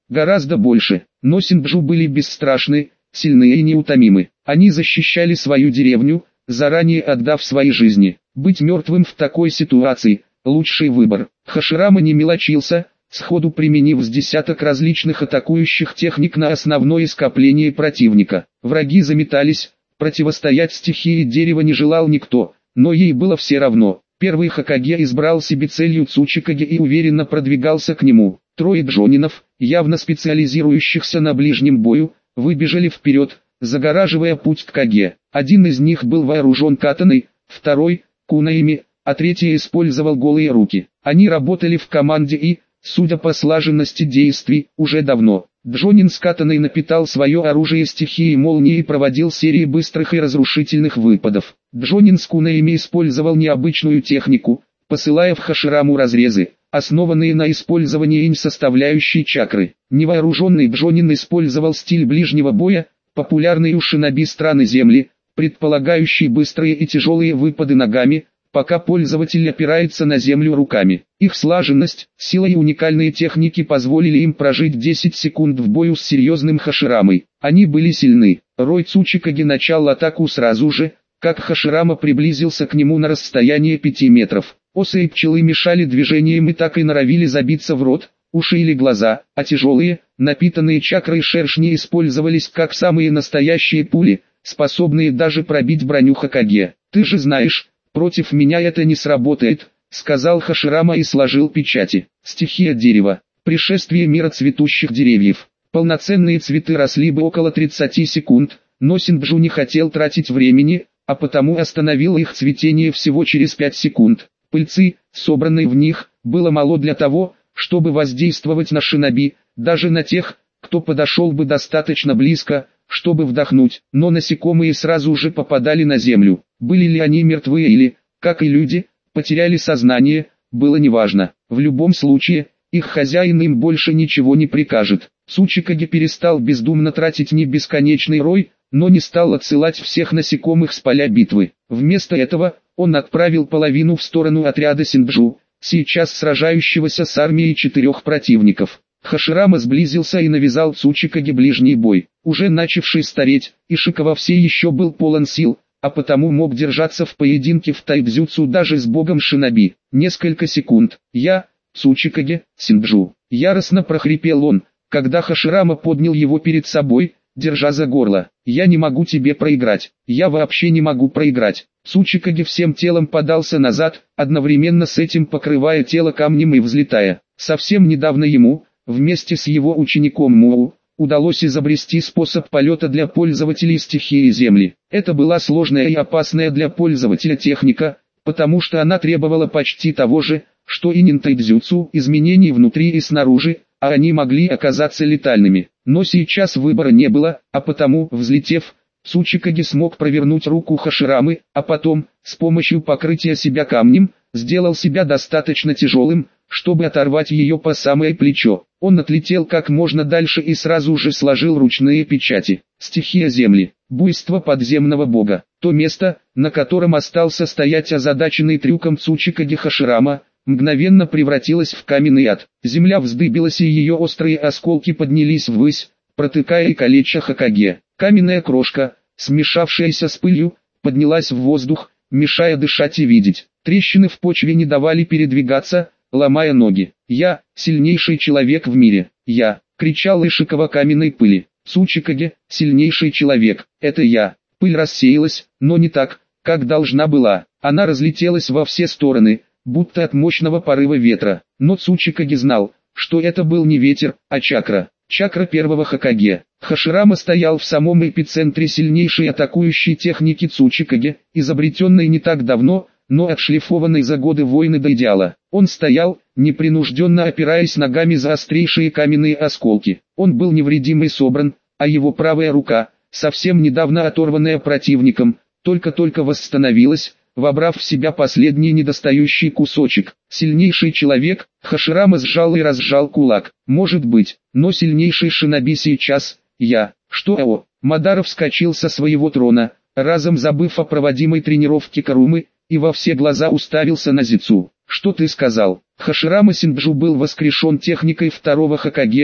гораздо больше. Но Синджу были бесстрашны, сильны и неутомимы. Они защищали свою деревню, заранее отдав свои жизни. Быть мертвым в такой ситуации – лучший выбор. Хаширама не мелочился, сходу применив с десяток различных атакующих техник на основное скопление противника. Враги заметались, противостоять стихии дерева не желал никто, но ей было все равно. Первый Хокаге избрал себе целью Цучикаге и уверенно продвигался к нему. Трое джонинов, явно специализирующихся на ближнем бою, выбежали вперед, загораживая путь к Каге. Один из них был вооружен катаной, второй – кунаими, а третий использовал голые руки. Они работали в команде и, судя по слаженности действий, уже давно. Джонин с катаной напитал свое оружие стихией молнии и проводил серии быстрых и разрушительных выпадов. Джонин с кунаими использовал необычную технику, посылая в Хашираму разрезы, основанные на использовании инь-составляющей чакры. Невооруженный Джонин использовал стиль ближнего боя, популярный у шиноби страны Земли, предполагающий быстрые и тяжелые выпады ногами, пока пользователь опирается на землю руками. Их слаженность, сила и уникальные техники позволили им прожить десять секунд в бою с серьезным Хаширамой. Они были сильны. Рой Цучикаге начал атаку сразу же, как Хаширама приблизился к нему на расстояние пяти метров. Осы и пчелы мешали движениям и так и норовили забиться в рот, уши или глаза, а тяжелые, напитанные чакрой шершни использовались как самые настоящие пули, способные даже пробить броню Хокаге. «Ты же знаешь, против меня это не сработает», — сказал Хаширама и сложил печати. Стихия дерева. Пришествие мира цветущих деревьев. Полноценные цветы росли бы около тридцати секунд, но Синджу не хотел тратить времени, а потому остановил их цветение всего через пять секунд. Пыльцы, собранной в них, было мало для того, чтобы воздействовать на шиноби, даже на тех, кто подошел бы достаточно близко, чтобы вдохнуть, но насекомые сразу же попадали на землю. Были ли они мертвы или, как и люди, потеряли сознание, было неважно. В любом случае, их хозяин им больше ничего не прикажет. Цучикаге перестал бездумно тратить не бесконечный рой, но не стал отсылать всех насекомых с поля битвы. Вместо этого, он отправил половину в сторону отряда Синджу, сейчас сражающегося с армией четырех противников. Хаширама сблизился и навязал Цучикаге ближний бой. Уже начавший стареть, Ишикава все еще был полон сил, а потому мог держаться в поединке в тайцзюцу даже с богом шиноби. Несколько секунд. «Я, Цучикаге, Синджу», — яростно прохрипел он, когда Хаширама поднял его перед собой, держа за горло. «Я не могу тебе проиграть. Я вообще не могу проиграть». Цучикаге всем телом подался назад, одновременно с этим покрывая тело камнем и взлетая. Совсем недавно ему, вместе с его учеником Муу, удалось изобрести способ полета для пользователей стихии Земли. Это была сложная и опасная для пользователя техника, потому что она требовала почти того же, что и нинтайдзюцу, изменений внутри и снаружи, а они могли оказаться летальными. Но сейчас выбора не было, а потому, взлетев, Цучикаге смог провернуть руку Хаширамы, а потом, с помощью покрытия себя камнем, сделал себя достаточно тяжелым, чтобы оторвать ее по самое плечо. Он отлетел как можно дальше и сразу же сложил ручные печати. Стихия Земли, буйство подземного бога. То место, на котором остался стоять озадаченный трюком Цучикаге Хаширама, мгновенно превратилось в каменный ад. Земля вздыбилась и ее острые осколки поднялись ввысь, протыкая и калеча Хокаге. Каменная крошка, смешавшаяся с пылью, поднялась в воздух, мешая дышать и видеть. Трещины в почве не давали передвигаться, ломая ноги. «Я – сильнейший человек в мире. Я!» – кричал Ишикава каменной пыли. «Цучикаге – сильнейший человек. Это я!» Пыль рассеялась, но не так, как должна была. Она разлетелась во все стороны, будто от мощного порыва ветра. Но Цучикаге знал, что это был не ветер, а чакра. Чакра первого Хокаге. Хаширама стоял в самом эпицентре сильнейшей атакующей техники Цучикаге, изобретенной не так давно, но отшлифованной за годы войны до идеала. Он стоял, непринужденно опираясь ногами за острейшие каменные осколки. Он был невредим и собран, а его правая рука, совсем недавно оторванная противником, только-только восстановилась, вобрав в себя последний недостающий кусочек. Сильнейший человек, Хаширама сжал и разжал кулак. Может быть, но сильнейший шиноби сейчас, я. Что о? Мадара вскочил со своего трона, разом забыв о проводимой тренировке Карумы, и во все глаза уставился на Зицу. «Что ты сказал?» Хаширама Синджу был воскрешен техникой второго Хокаге,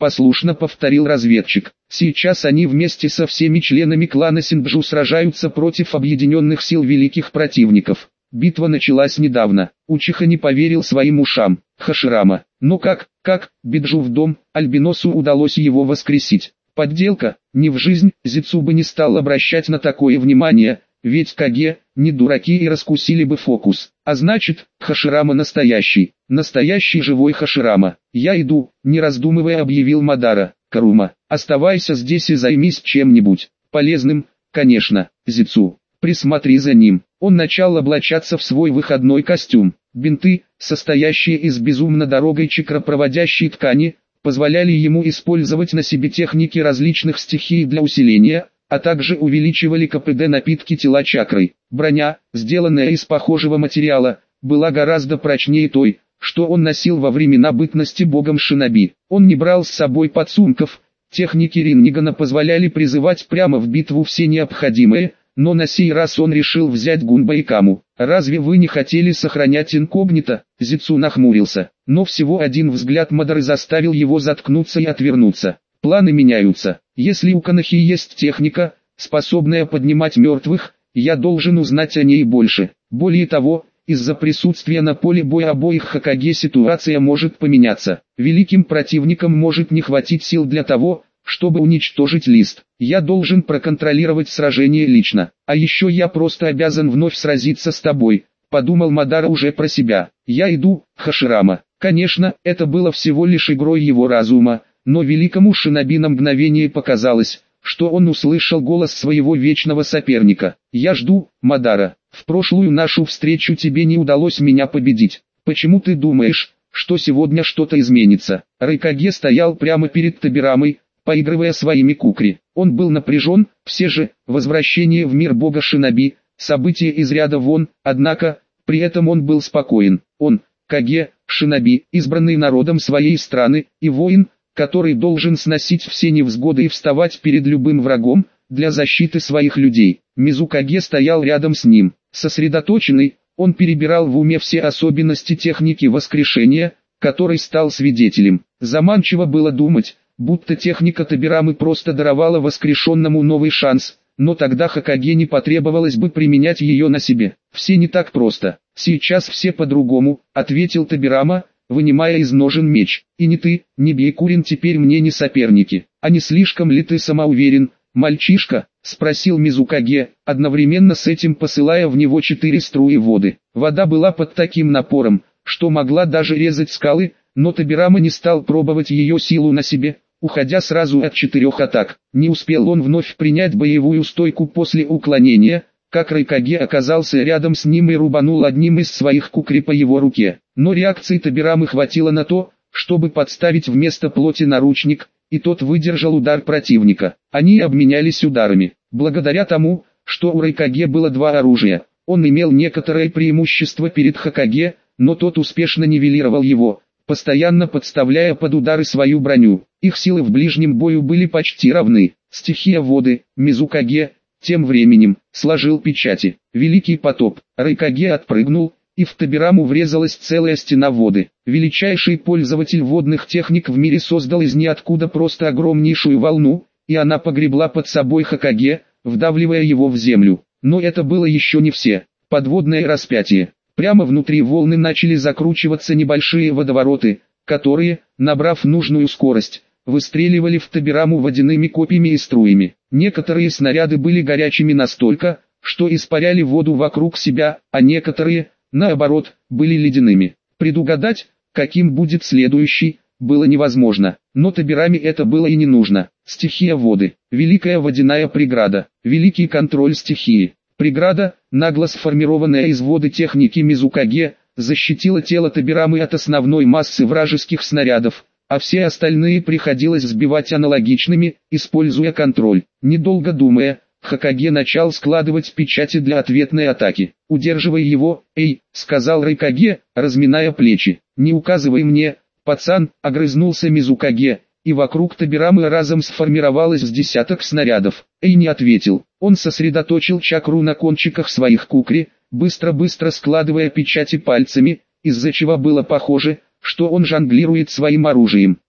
послушно повторил разведчик. Сейчас они вместе со всеми членами клана Синджу сражаются против объединенных сил великих противников. Битва началась недавно. Учиха не поверил своим ушам. Хаширама. Но как, как, Биджу в дом, Альбиносу удалось его воскресить. Подделка, не в жизнь, Зицу бы не стал обращать на такое внимание, ведь Каге, не дураки и раскусили бы фокус. А значит, Хаширама настоящий, настоящий живой Хаширама. Я иду, не раздумывая объявил Мадара. Карума, оставайся здесь и займись чем-нибудь полезным, конечно, Зицу. Присмотри за ним. Он начал облачаться в свой выходной костюм. Бинты, состоящие из безумно дорогой чакропроводящей ткани, позволяли ему использовать на себе техники различных стихий для усиления, а также увеличивали КПД напитки тела чакрой. Броня, сделанная из похожего материала, была гораздо прочнее той, что он носил во времена бытности богом шиноби. Он не брал с собой подсумков, техники Рингана позволяли призывать прямо в битву все необходимые, но на сей раз он решил взять Гунба и Каму. «Разве вы не хотели сохранять инкогнито?» Зицу нахмурился, но всего один взгляд Мадары заставил его заткнуться и отвернуться. Планы меняются. Если у Канахи есть техника, способная поднимать мертвых, я должен узнать о ней больше. Более того, из-за присутствия на поле боя обоих Хокаге ситуация может поменяться. Великим противникам может не хватить сил для того, чтобы уничтожить лист. Я должен проконтролировать сражение лично. А еще я просто обязан вновь сразиться с тобой, подумал Мадара уже про себя. Я иду, Хаширама. Конечно, это было всего лишь игрой его разума, но великому шиноби на мгновение показалось, что он услышал голос своего вечного соперника. Я жду, Мадара. В прошлую нашу встречу тебе не удалось меня победить. Почему ты думаешь, что сегодня что-то изменится? Райкаге стоял прямо перед Табирамой, поигрывая своими кукри. Он был напряжен, все же, возвращение в мир бога шиноби, событие из ряда вон, однако, при этом он был спокоен. Он, Каге, шиноби, избранный народом своей страны, и воин, который должен сносить все невзгоды и вставать перед любым врагом, для защиты своих людей. Мизукаге стоял рядом с ним, сосредоточенный, он перебирал в уме все особенности техники воскрешения, которой стал свидетелем. Заманчиво было думать, будто техника Табирамы просто даровала воскрешенному новый шанс, но тогда Хокаге не потребовалось бы применять ее на себе. Все не так просто. Сейчас все по-другому, ответил Табирама, вынимая из ножен меч. И ни ты, ни Бейкурин теперь мне не соперники. А не слишком ли ты самоуверен, мальчишка? Спросил Мизукаге, одновременно с этим посылая в него четыре струи воды. Вода была под таким напором, что могла даже резать скалы, но Табирама не стал пробовать ее силу на себе, уходя сразу от четырех атак. Не успел он вновь принять боевую стойку после уклонения, как Райкаге оказался рядом с ним и рубанул одним из своих кукри по его руке. Но реакции Табирамы хватило на то, чтобы подставить вместо плоти наручник, и тот выдержал удар противника. Они обменялись ударами. Благодаря тому, что у Райкаге было два оружия, он имел некоторое преимущество перед Хокаге, но тот успешно нивелировал его, постоянно подставляя под удары свою броню. Их силы в ближнем бою были почти равны. Стихия воды, Мизукаге, тем временем, сложил печати. Великий потоп. Райкаге отпрыгнул, и в Табираму врезалась целая стена воды. Величайший пользователь водных техник в мире создал из ниоткуда просто огромнейшую волну, и она погребла под собой Хокаге, вдавливая его в землю. Но это было еще не все. Подводное распятие. Прямо внутри волны начали закручиваться небольшие водовороты, которые, набрав нужную скорость, выстреливали в Табираму водяными копьями и струями. Некоторые снаряды были горячими настолько, что испаряли воду вокруг себя, а некоторые, наоборот, были ледяными. Предугадать, каким будет следующий, было невозможно, но Табираме это было и не нужно. Стихия воды, великая водяная преграда, великий контроль стихии. Преграда, нагло сформированная из воды техники Мизукаге, защитила тело Табирамы от основной массы вражеских снарядов, а все остальные приходилось сбивать аналогичными, используя контроль. Недолго думая, Хокаге начал складывать печати для ответной атаки. «Удерживай его, эй», — сказал Райкаге, разминая плечи. «Не указывай мне, пацан», — огрызнулся Мизукаге, и вокруг Табирамы разом сформировалось с десяток снарядов. Эй не ответил. Он сосредоточил чакру на кончиках своих кукри, быстро-быстро складывая печати пальцами, из-за чего было похоже, что он жонглирует своим оружием.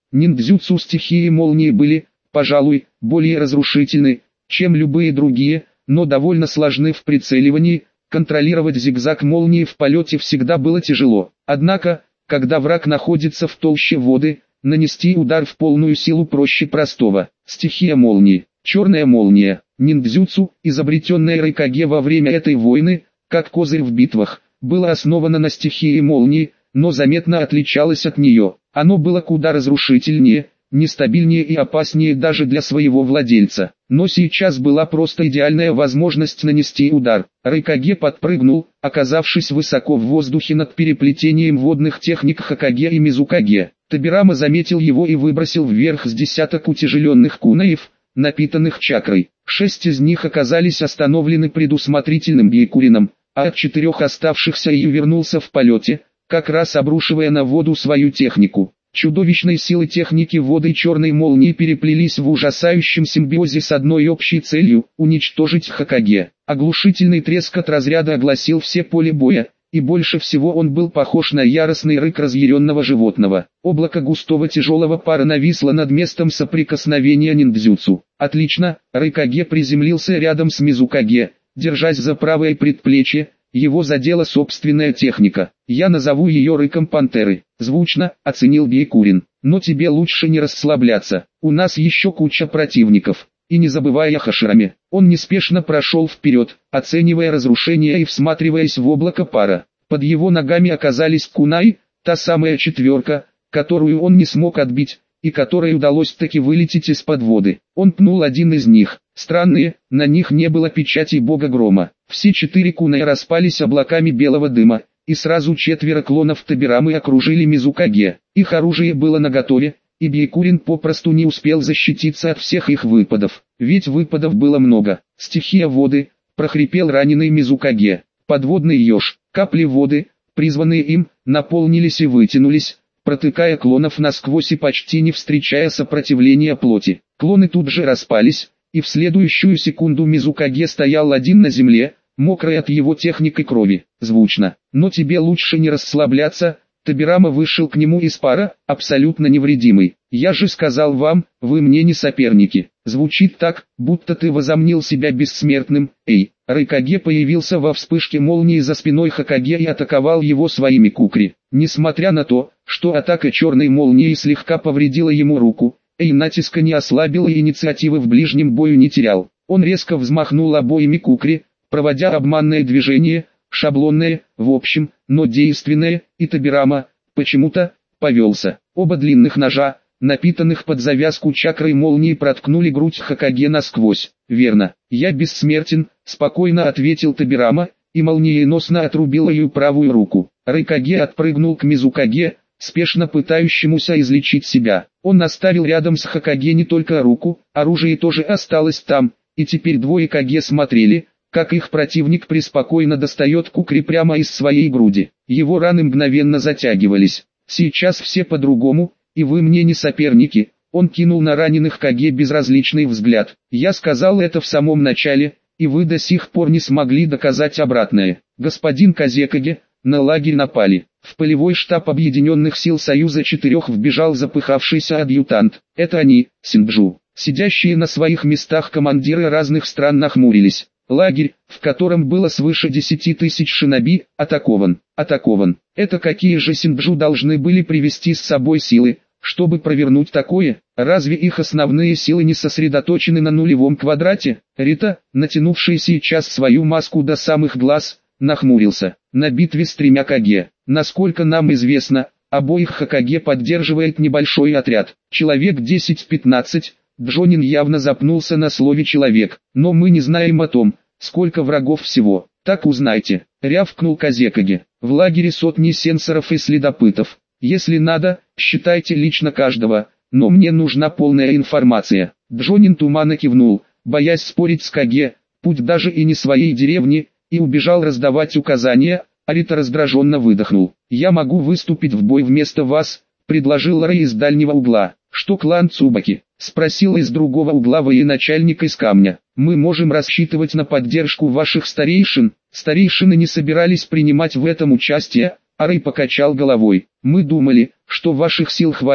Ниндзюцу стихии молнии были, пожалуй, более разрушительны, чем любые другие, но довольно сложны в прицеливании. Контролировать зигзаг молнии в полете всегда было тяжело. Однако, когда враг находится в толще воды, нанести удар в полную силу проще простого. Стихия молнии. Черная молния. Ниндзюцу, изобретенное Райкаге во время этой войны, как козырь в битвах, было основано на стихии молнии, но заметно отличалось от нее. Оно было куда разрушительнее, нестабильнее и опаснее даже для своего владельца. Но сейчас была просто идеальная возможность нанести удар. Райкаге подпрыгнул, оказавшись высоко в воздухе над переплетением водных техник Хокаге и Мизукаге. Табирама заметил его и выбросил вверх с десяток утяжеленных кунаев, напитанных чакрой. Шесть из них оказались остановлены предусмотрительным Бейкурином, а от четырех оставшихся Ию вернулся в полете, как раз обрушивая на воду свою технику. Чудовищные силы техники воды и черной молнии переплелись в ужасающем симбиозе с одной общей целью – уничтожить Хокаге. Оглушительный треск от разряда огласил все поле боя, и больше всего он был похож на яростный рык разъяренного животного. Облако густого тяжелого пара нависло над местом соприкосновения ниндзюцу. Отлично, Райкаге приземлился рядом с Мизукаге, держась за правое предплечье. Его задела собственная техника. Я назову ее рыком пантеры. Звучно, оценил Бейкурин. Но тебе лучше не расслабляться. У нас еще куча противников. И не забывай о Хашираме. Он неспешно прошел вперед, оценивая разрушения и всматриваясь в облако пара. Под его ногами оказались кунай, та самая четверка, которую он не смог отбить, и которой удалось таки вылететь из-под воды. Он пнул один из них. Странные, на них не было печати бога грома. Все четыре кунай распались облаками белого дыма, и сразу четверо клонов Табирамы окружили Мизукаге. Их оружие было наготове, и Бейкурин попросту не успел защититься от всех их выпадов. Ведь выпадов было много. Стихия воды, прохрипел раненый Мизукаге. Подводный еж, капли воды, призванные им, наполнились и вытянулись, протыкая клонов насквозь и почти не встречая сопротивления плоти. Клоны тут же распались, и в следующую секунду Мизукаге стоял один на земле, мокрый от его техники крови. Звучно. Но тебе лучше не расслабляться. Табирама вышел к нему из пара, абсолютно невредимый. Я же сказал вам, вы мне не соперники. Звучит так, будто ты возомнил себя бессмертным. Эй, Райкаге появился во вспышке молнии за спиной Хокаге и атаковал его своими кукри. Несмотря на то, что атака черной молнии слегка повредила ему руку, Эй натиска не ослабил и инициативы в ближнем бою не терял. Он резко взмахнул обоими кукри, проводя обманное движение, шаблонное, в общем, но действенное, и Табирама, почему-то, повелся. Оба длинных ножа, напитанных под завязку чакрой молнии, проткнули грудь Хокаге насквозь. «Верно, я бессмертен», — спокойно ответил Табирама, и молниеносно отрубил ее правую руку. Райкаге отпрыгнул к Мизукаге, спешно пытающемуся излечить себя. Он оставил рядом с Хокаге не только руку, оружие тоже осталось там, и теперь двое Каге смотрели, как их противник преспокойно достает кукри прямо из своей груди. Его раны мгновенно затягивались. Сейчас все по-другому, и вы мне не соперники. Он кинул на раненых Каге безразличный взгляд. Я сказал это в самом начале, и вы до сих пор не смогли доказать обратное. Господин Казекаге, на лагерь напали. В полевой штаб Объединенных сил Союза четырех вбежал запыхавшийся адъютант. Это они, Синджу. Сидящие на своих местах командиры разных стран нахмурились. Лагерь, в котором было свыше десяти тысяч шиноби, атакован. Атакован. Это какие же Синджу должны были привести с собой силы, чтобы провернуть такое? Разве их основные силы не сосредоточены на нулевом квадрате? Рита, натянувший сейчас свою маску до самых глаз, нахмурился. На битве с тремя Каге, насколько нам известно, обоих Хокаге поддерживает небольшой отряд, человек десять-пятнадцать. Джонин явно запнулся на слове «человек», но мы не знаем о том, сколько врагов всего. Так узнайте, рявкнул Казекаге. В лагере сотни сенсоров и следопытов. Если надо, считайте лично каждого, но мне нужна полная информация. Джонин туманно кивнул, боясь спорить с Каге, путь даже и не своей деревни, и убежал раздавать указания. Арита раздраженно выдохнул. «Я могу выступить в бой вместо вас», — предложил Рэй из дальнего угла. «Что клан Цубаки?» — спросил из другого угла военачальник из камня. «Мы можем рассчитывать на поддержку ваших старейшин». Старейшины не собирались принимать в этом участие, а Рэй покачал головой. «Мы думали, что ваших сил хватит,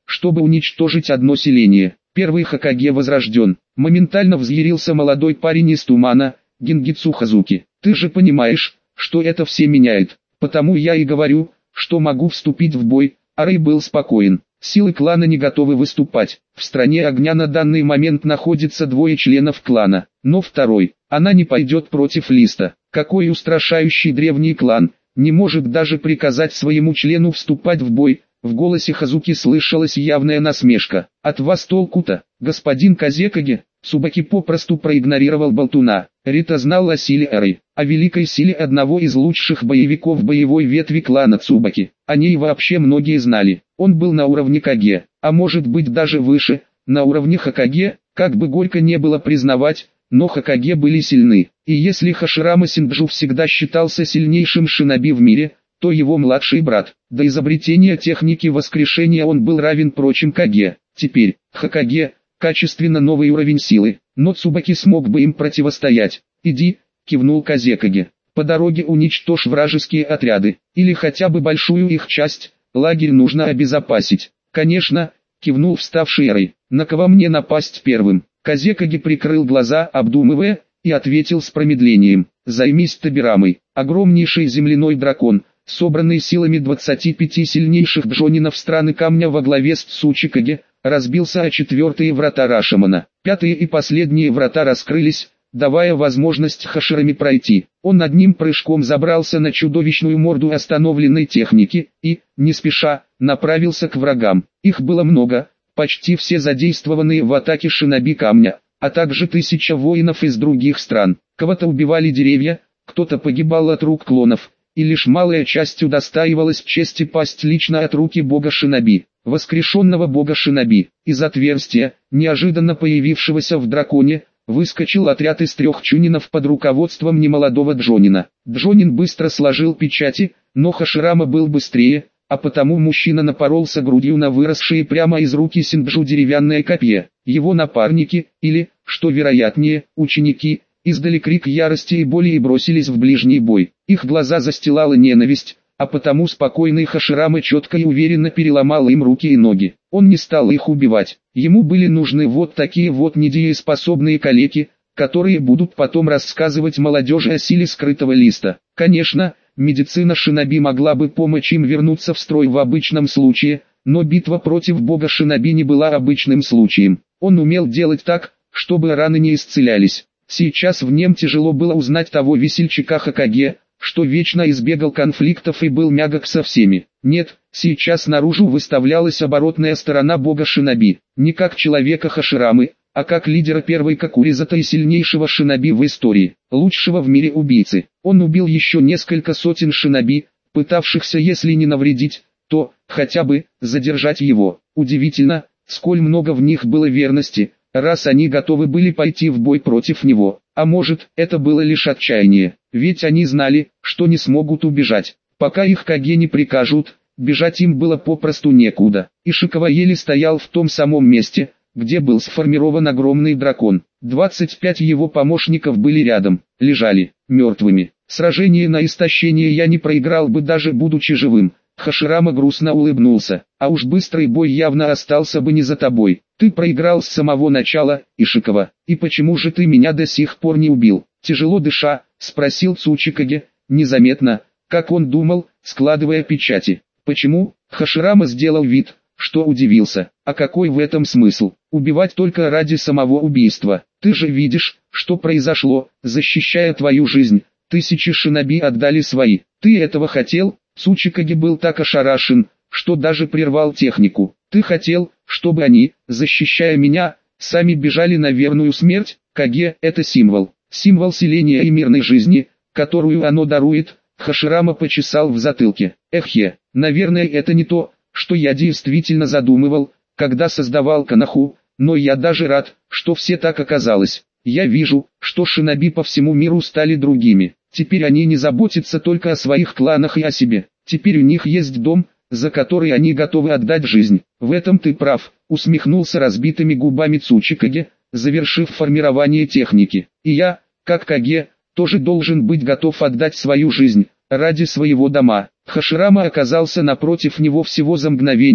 чтобы уничтожить одно селение. Первый Хокаге возрожден. Моментально взъярился молодой парень из тумана, Гингицу Хазуки. Ты же понимаешь, что это все меняет. Потому я и говорю, что могу вступить в бой. Арэй был спокоен. Силы клана не готовы выступать. В стране огня на данный момент находится двое членов клана, но второй, она не пойдет против Листа. Какой устрашающий древний клан, не может даже приказать своему члену вступать в бой. В голосе Хазуки слышалась явная насмешка. От вас толку-то, господин Казекаге? Цубаки попросту проигнорировал болтуна. Рита знал о силе Эры, о великой силе одного из лучших боевиков боевой ветви клана Цубаки. О ней вообще многие знали. Он был на уровне Каге, а может быть даже выше, на уровне Хокаге, как бы горько не было признавать, но Хокаге были сильны. И если Хаширама Синджу всегда считался сильнейшим шиноби в мире, то его младший брат, до изобретения техники воскрешения он был равен прочим Каге. Теперь, Хокаге, качественно новый уровень силы, но Цубаки смог бы им противостоять. «Иди», — кивнул Казекаге, — «по дороге уничтожь вражеские отряды, или хотя бы большую их часть, лагерь нужно обезопасить». «Конечно», — кивнул вставший Эрэй, — «на кого мне напасть первым?» Казекаге прикрыл глаза, обдумывая, и ответил с промедлением: «Займись Табирамой, огромнейший земляной дракон, собранный силами двадцати пяти сильнейших джонинов страны камня во главе с Цучикаге, разбился о четвертые врата Рашомона. Пятые и последние врата раскрылись, давая возможность Хашираме пройти. Он одним прыжком забрался на чудовищную морду остановленной техники и, не спеша, направился к врагам. Их было много, почти все задействованные в атаке шиноби камня, а также тысяча воинов из других стран. Кого-то убивали деревья, кто-то погибал от рук клонов, и лишь малая часть удостаивалась чести пасть лично от руки бога шиноби, воскрешенного бога шиноби. Из отверстия, неожиданно появившегося в драконе, выскочил отряд из трех чунинов под руководством немолодого Джонина. Джонин быстро сложил печати, но Хаширама был быстрее, а потому мужчина напоролся грудью на выросшие прямо из руки Синджу деревянное копье. Его напарники, или, что вероятнее, ученики, издали крик ярости и боли и бросились в ближний бой. Их глаза застилала ненависть, а потому спокойный Хаширама четко и уверенно переломал им руки и ноги. Он не стал их убивать. Ему были нужны вот такие вот недееспособные калеки, которые будут потом рассказывать молодежи о силе скрытого Листа. Конечно, медицина шиноби могла бы помочь им вернуться в строй в обычном случае, но битва против бога шиноби не была обычным случаем. Он умел делать так, чтобы раны не исцелялись. Сейчас в нем тяжело было узнать того весельчака Хокаге, что вечно избегал конфликтов и был мягок со всеми. Нет, сейчас наружу выставлялась оборотная сторона бога шиноби, не как человека Хаширамы, а как лидера первой Кокуризата и сильнейшего шиноби в истории, лучшего в мире убийцы. Он убил еще несколько сотен шиноби, пытавшихся если не навредить, то, хотя бы, задержать его. Удивительно, сколь много в них было верности, раз они готовы были пойти в бой против него. А может, это было лишь отчаяние, ведь они знали, что не смогут убежать. Пока их Каге не прикажут, бежать им было попросту некуда. Ишикава еле стоял в том самом месте, где был сформирован огромный дракон. двадцать пять его помощников были рядом, лежали, мертвыми. Сражение на истощение я не проиграл бы даже будучи живым. Хаширама грустно улыбнулся. А уж быстрый бой явно остался бы не за тобой. Ты проиграл с самого начала, Ишикава. И почему же ты меня до сих пор не убил? Тяжело дыша, спросил Цучикаге, незаметно, как он думал, складывая печати. Почему? Хаширама сделал вид, что удивился. А какой в этом смысл? Убивать только ради самого убийства. Ты же видишь, что произошло, защищая твою жизнь. Тысячи шиноби отдали свои. Ты этого хотел? Цучикаге был так ошарашен, что даже прервал технику. Ты хотел, чтобы они, защищая меня, сами бежали на верную смерть? Каге – это символ. Символ селения и мирной жизни, которую оно дарует. Хаширама почесал в затылке. Эхе, наверное, это не то, что я действительно задумывал, когда создавал Канаху, но я даже рад, что все так оказалось. Я вижу, что шиноби по всему миру стали другими. Теперь они не заботятся только о своих кланах и о себе. Теперь у них есть дом, за который они готовы отдать жизнь. В этом ты прав, усмехнулся разбитыми губами Цучикаге, завершив формирование техники. И я, как Каге, тоже должен быть готов отдать свою жизнь, ради своего дома. Хаширама оказался напротив него всего за мгновение,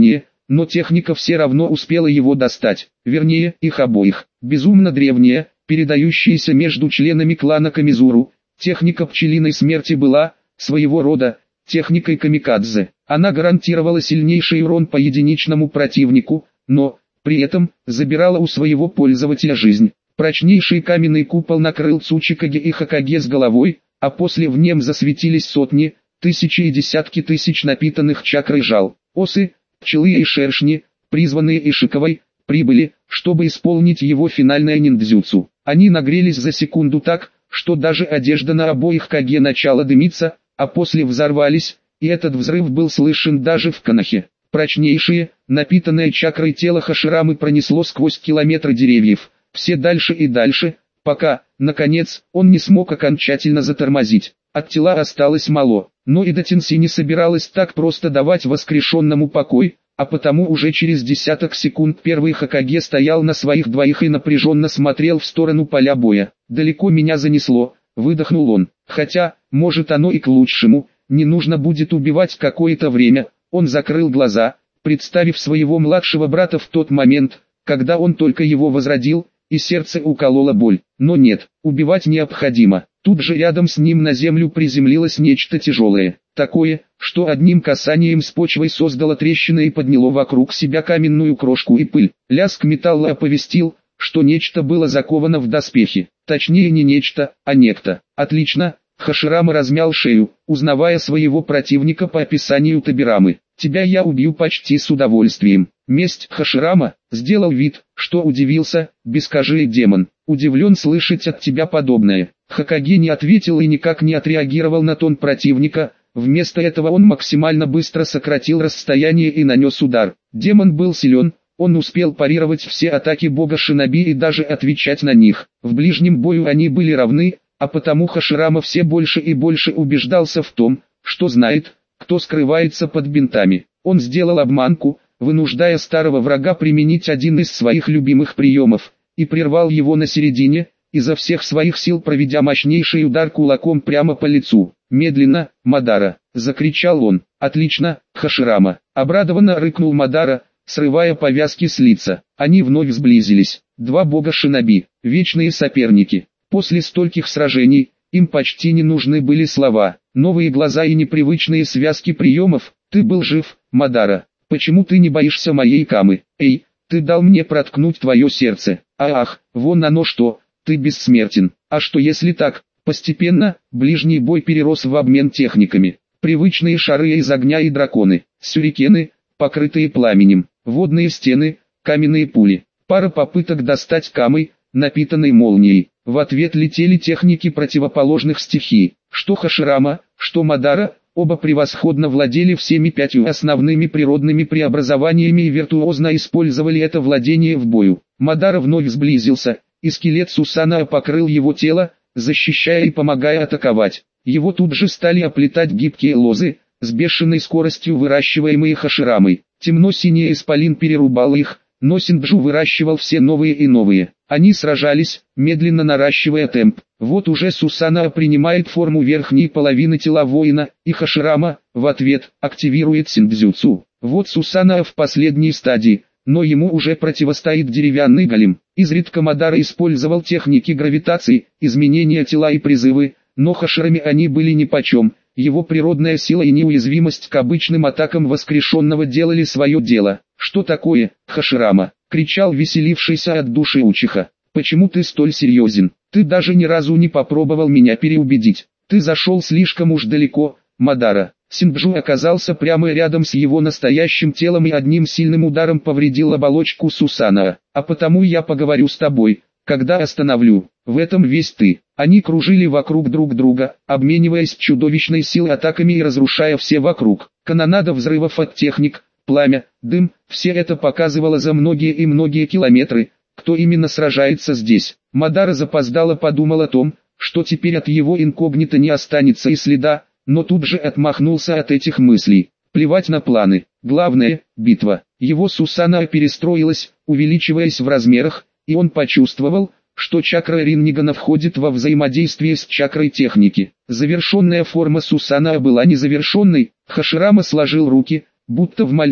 но техника все равно успела его достать, вернее, их обоих. Безумно древняя, передающаяся между членами клана Камизуру, техника пчелиной смерти была, своего рода, техникой камикадзе. Она гарантировала сильнейший урон по единичному противнику, но, при этом, забирала у своего пользователя жизнь. Прочнейший каменный купол накрыл Цучикаге и Хокаге с головой, а после в нем засветились сотни, тысячи и десятки тысяч напитанных чакрой жал. Осы, пчелы и шершни, призванные Ишиковой, прибыли, чтобы исполнить его финальное ниндзюцу. Они нагрелись за секунду так, что даже одежда на обоих Каге начала дымиться, а после взорвались, и этот взрыв был слышен даже в Конохе. Прочнейшее, напитанное чакрой тело Хаширамы пронесло сквозь километры деревьев, все дальше и дальше, пока, наконец, он не смог окончательно затормозить. От тела осталось мало, но и Датинси не собиралась так просто давать воскрешенному покой, а потому уже через десяток секунд первый Хокаге стоял на своих двоих и напряженно смотрел в сторону поля боя. «Далеко меня занесло», — выдохнул он. «Хотя, может оно и к лучшему, не нужно будет убивать какое-то время». Он закрыл глаза, представив своего младшего брата в тот момент, когда он только его возродил, и сердце укололо боль. Но нет, убивать необходимо. Тут же рядом с ним на землю приземлилось нечто тяжелое, такое, что одним касанием с почвой создало трещины и подняло вокруг себя каменную крошку и пыль. Лязг металла оповестил, что нечто было заковано в доспехи. Точнее не нечто, а некто. Отлично, Хаширама размял шею, узнавая своего противника по описанию Табирамы. «Тебя я убью почти с удовольствием». Месть Хаширама сделал вид, что удивился, бескажий демон. «Удивлен слышать от тебя подобное». Хокаге не ответил и никак не отреагировал на тон противника, вместо этого он максимально быстро сократил расстояние и нанес удар. Демон был силен, он успел парировать все атаки бога Шиноби и даже отвечать на них. В ближнем бою они были равны, а потому Хаширама все больше и больше убеждался в том, что знает, кто скрывается под бинтами. Он сделал обманку, вынуждая старого врага применить один из своих любимых приемов, и прервал его на середине, изо всех своих сил проведя мощнейший удар кулаком прямо по лицу. «Медленно, Мадара!» — закричал он. «Отлично, Хаширама!» — обрадованно рыкнул Мадара, срывая повязки с лица. Они вновь сблизились. Два бога Шиноби, вечные соперники. После стольких сражений, им почти не нужны были слова, новые глаза и непривычные связки приемов. «Ты был жив, Мадара. Почему ты не боишься моей камы? Эй, ты дал мне проткнуть твое сердце. Ах, вон оно что, ты бессмертен. А что если так?» Постепенно, ближний бой перерос в обмен техниками. Привычные шары из огня и драконы, сюрикены, покрытые пламенем, водные стены, каменные пули. Пара попыток достать камой, напитанной молнией. В ответ летели техники противоположных стихий. Что Хаширама, что Мадара, оба превосходно владели всеми пятью основными природными преобразованиями и виртуозно использовали это владение в бою. Мадара вновь сблизился, и скелет Сусана покрыл его тело, защищая и помогая атаковать. Его тут же стали оплетать гибкие лозы, с бешеной скоростью выращиваемые Хаширамой. Темно-синий исполин перерубал их, но Синджу выращивал все новые и новые. Они сражались, медленно наращивая темп. Вот уже Сусана принимает форму верхней половины тела воина, и Хаширама, в ответ, активирует синдзюцу. Вот Сусана в последней стадии, но ему уже противостоит деревянный голем. Изредка Мадара использовал техники гравитации, изменения тела и призывы, но Хашираме они были нипочем. Его природная сила и неуязвимость к обычным атакам воскрешенного делали свое дело. «Что такое, Хаширама?» — кричал веселившийся от души Учиха. «Почему ты столь серьезен? Ты даже ни разу не попробовал меня переубедить. Ты зашел слишком уж далеко, Мадара». Синджу оказался прямо рядом с его настоящим телом и одним сильным ударом повредил оболочку Сусана. «А потому я поговорю с тобой, когда остановлю. В этом весь ты». Они кружили вокруг друг друга, обмениваясь чудовищной силой атаками и разрушая все вокруг. Канонада взрывов от техник, пламя, дым, все это показывало за многие и многие километры, кто именно сражается здесь. Мадара запоздало подумал о том, что теперь от его инкогнито не останется и следа, но тут же отмахнулся от этих мыслей. Плевать на планы, главное – битва. Его Сусана перестроилась, увеличиваясь в размерах, и он почувствовал, что чакра Рингана входит во взаимодействие с чакрой техники. Завершенная форма Сусана была незавершенной. Хаширама сложил руки, будто в мольбе,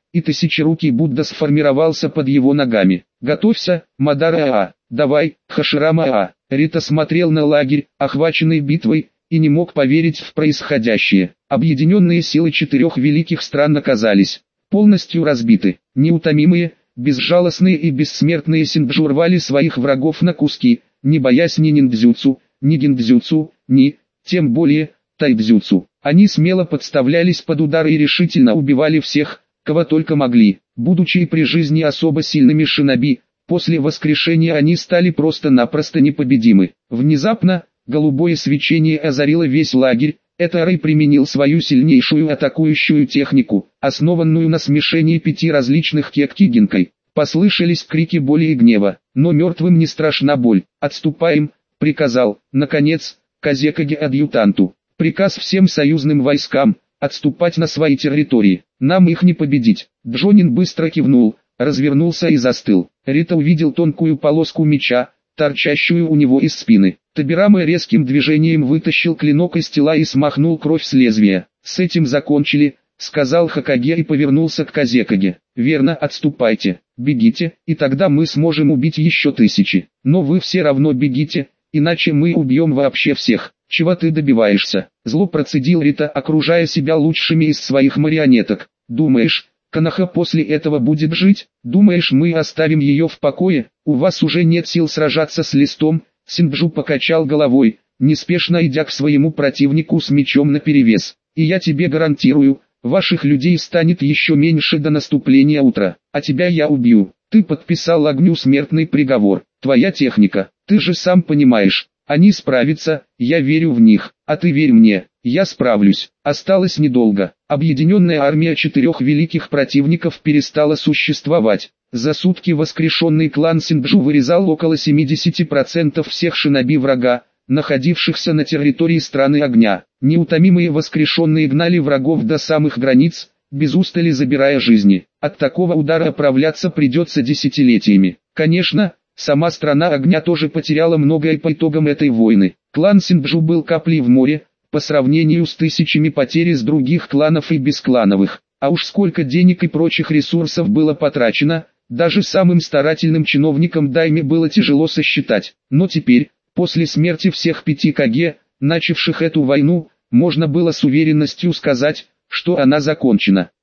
и тысячерукий Будда сформировался под его ногами. «Готовься, Мадара-аа, давай, Хаширама-аа». Рита смотрел на лагерь, охваченный битвой, и не мог поверить в происходящее. Объединенные силы четырех великих стран оказались полностью разбиты. Неутомимые, безжалостные и бессмертные синджу рвали своих врагов на куски, не боясь ни ниндзюцу, ни гиндзюцу, ни, тем более, тайдзюцу. Они смело подставлялись под удары и решительно убивали всех, кого только могли. Будучи при жизни особо сильными шиноби, после воскрешения они стали просто-напросто непобедимы. Внезапно, голубое свечение озарило весь лагерь. Это Рэй применил свою сильнейшую атакующую технику, основанную на смешении пяти различных кекки гинкой. Послышались крики боли и гнева, но мертвым не страшна боль. «Отступаем», — приказал, наконец, Казекаге-адъютанту. Приказ всем союзным войскам — отступать на свои территории. Нам их не победить. Джонин быстро кивнул, развернулся и застыл. Рита увидел тонкую полоску меча, торчащую у него из спины. Табирама резким движением вытащил клинок из тела и смахнул кровь с лезвия. «С этим закончили», — сказал Хокаге и повернулся к Казекаге. «Верно, отступайте, бегите, и тогда мы сможем убить еще тысячи. Но вы все равно бегите, иначе мы убьем вообще всех. Чего ты добиваешься?» Зло процедил Рита, окружая себя лучшими из своих марионеток. «Думаешь, Канаха после этого будет жить? Думаешь, мы оставим ее в покое? У вас уже нет сил сражаться с листом?» Синджу покачал головой, неспешно идя к своему противнику с мечом наперевес. «И я тебе гарантирую, ваших людей станет еще меньше до наступления утра, а тебя я убью. Ты подписал огню смертный приговор. Твоя техника, ты же сам понимаешь, они справятся, я верю в них, а ты верь мне, я справлюсь». Осталось недолго. Объединенная армия четырех великих противников перестала существовать. За сутки воскрешенный клан Синджу вырезал около семидесяти процентов всех шиноби врага, находившихся на территории страны огня. Неутомимые воскрешенные гнали врагов до самых границ, без устали забирая жизни. От такого удара оправляться придется десятилетиями. Конечно, сама страна огня тоже потеряла многое по итогам этой войны. Клан Синджу был каплей в море, по сравнению с тысячами потерь из других кланов и бесклановых. А уж сколько денег и прочих ресурсов было потрачено, даже самым старательным чиновникам дайме было тяжело сосчитать. Но теперь, после смерти всех пяти каге, начавших эту войну, можно было с уверенностью сказать, что она закончена.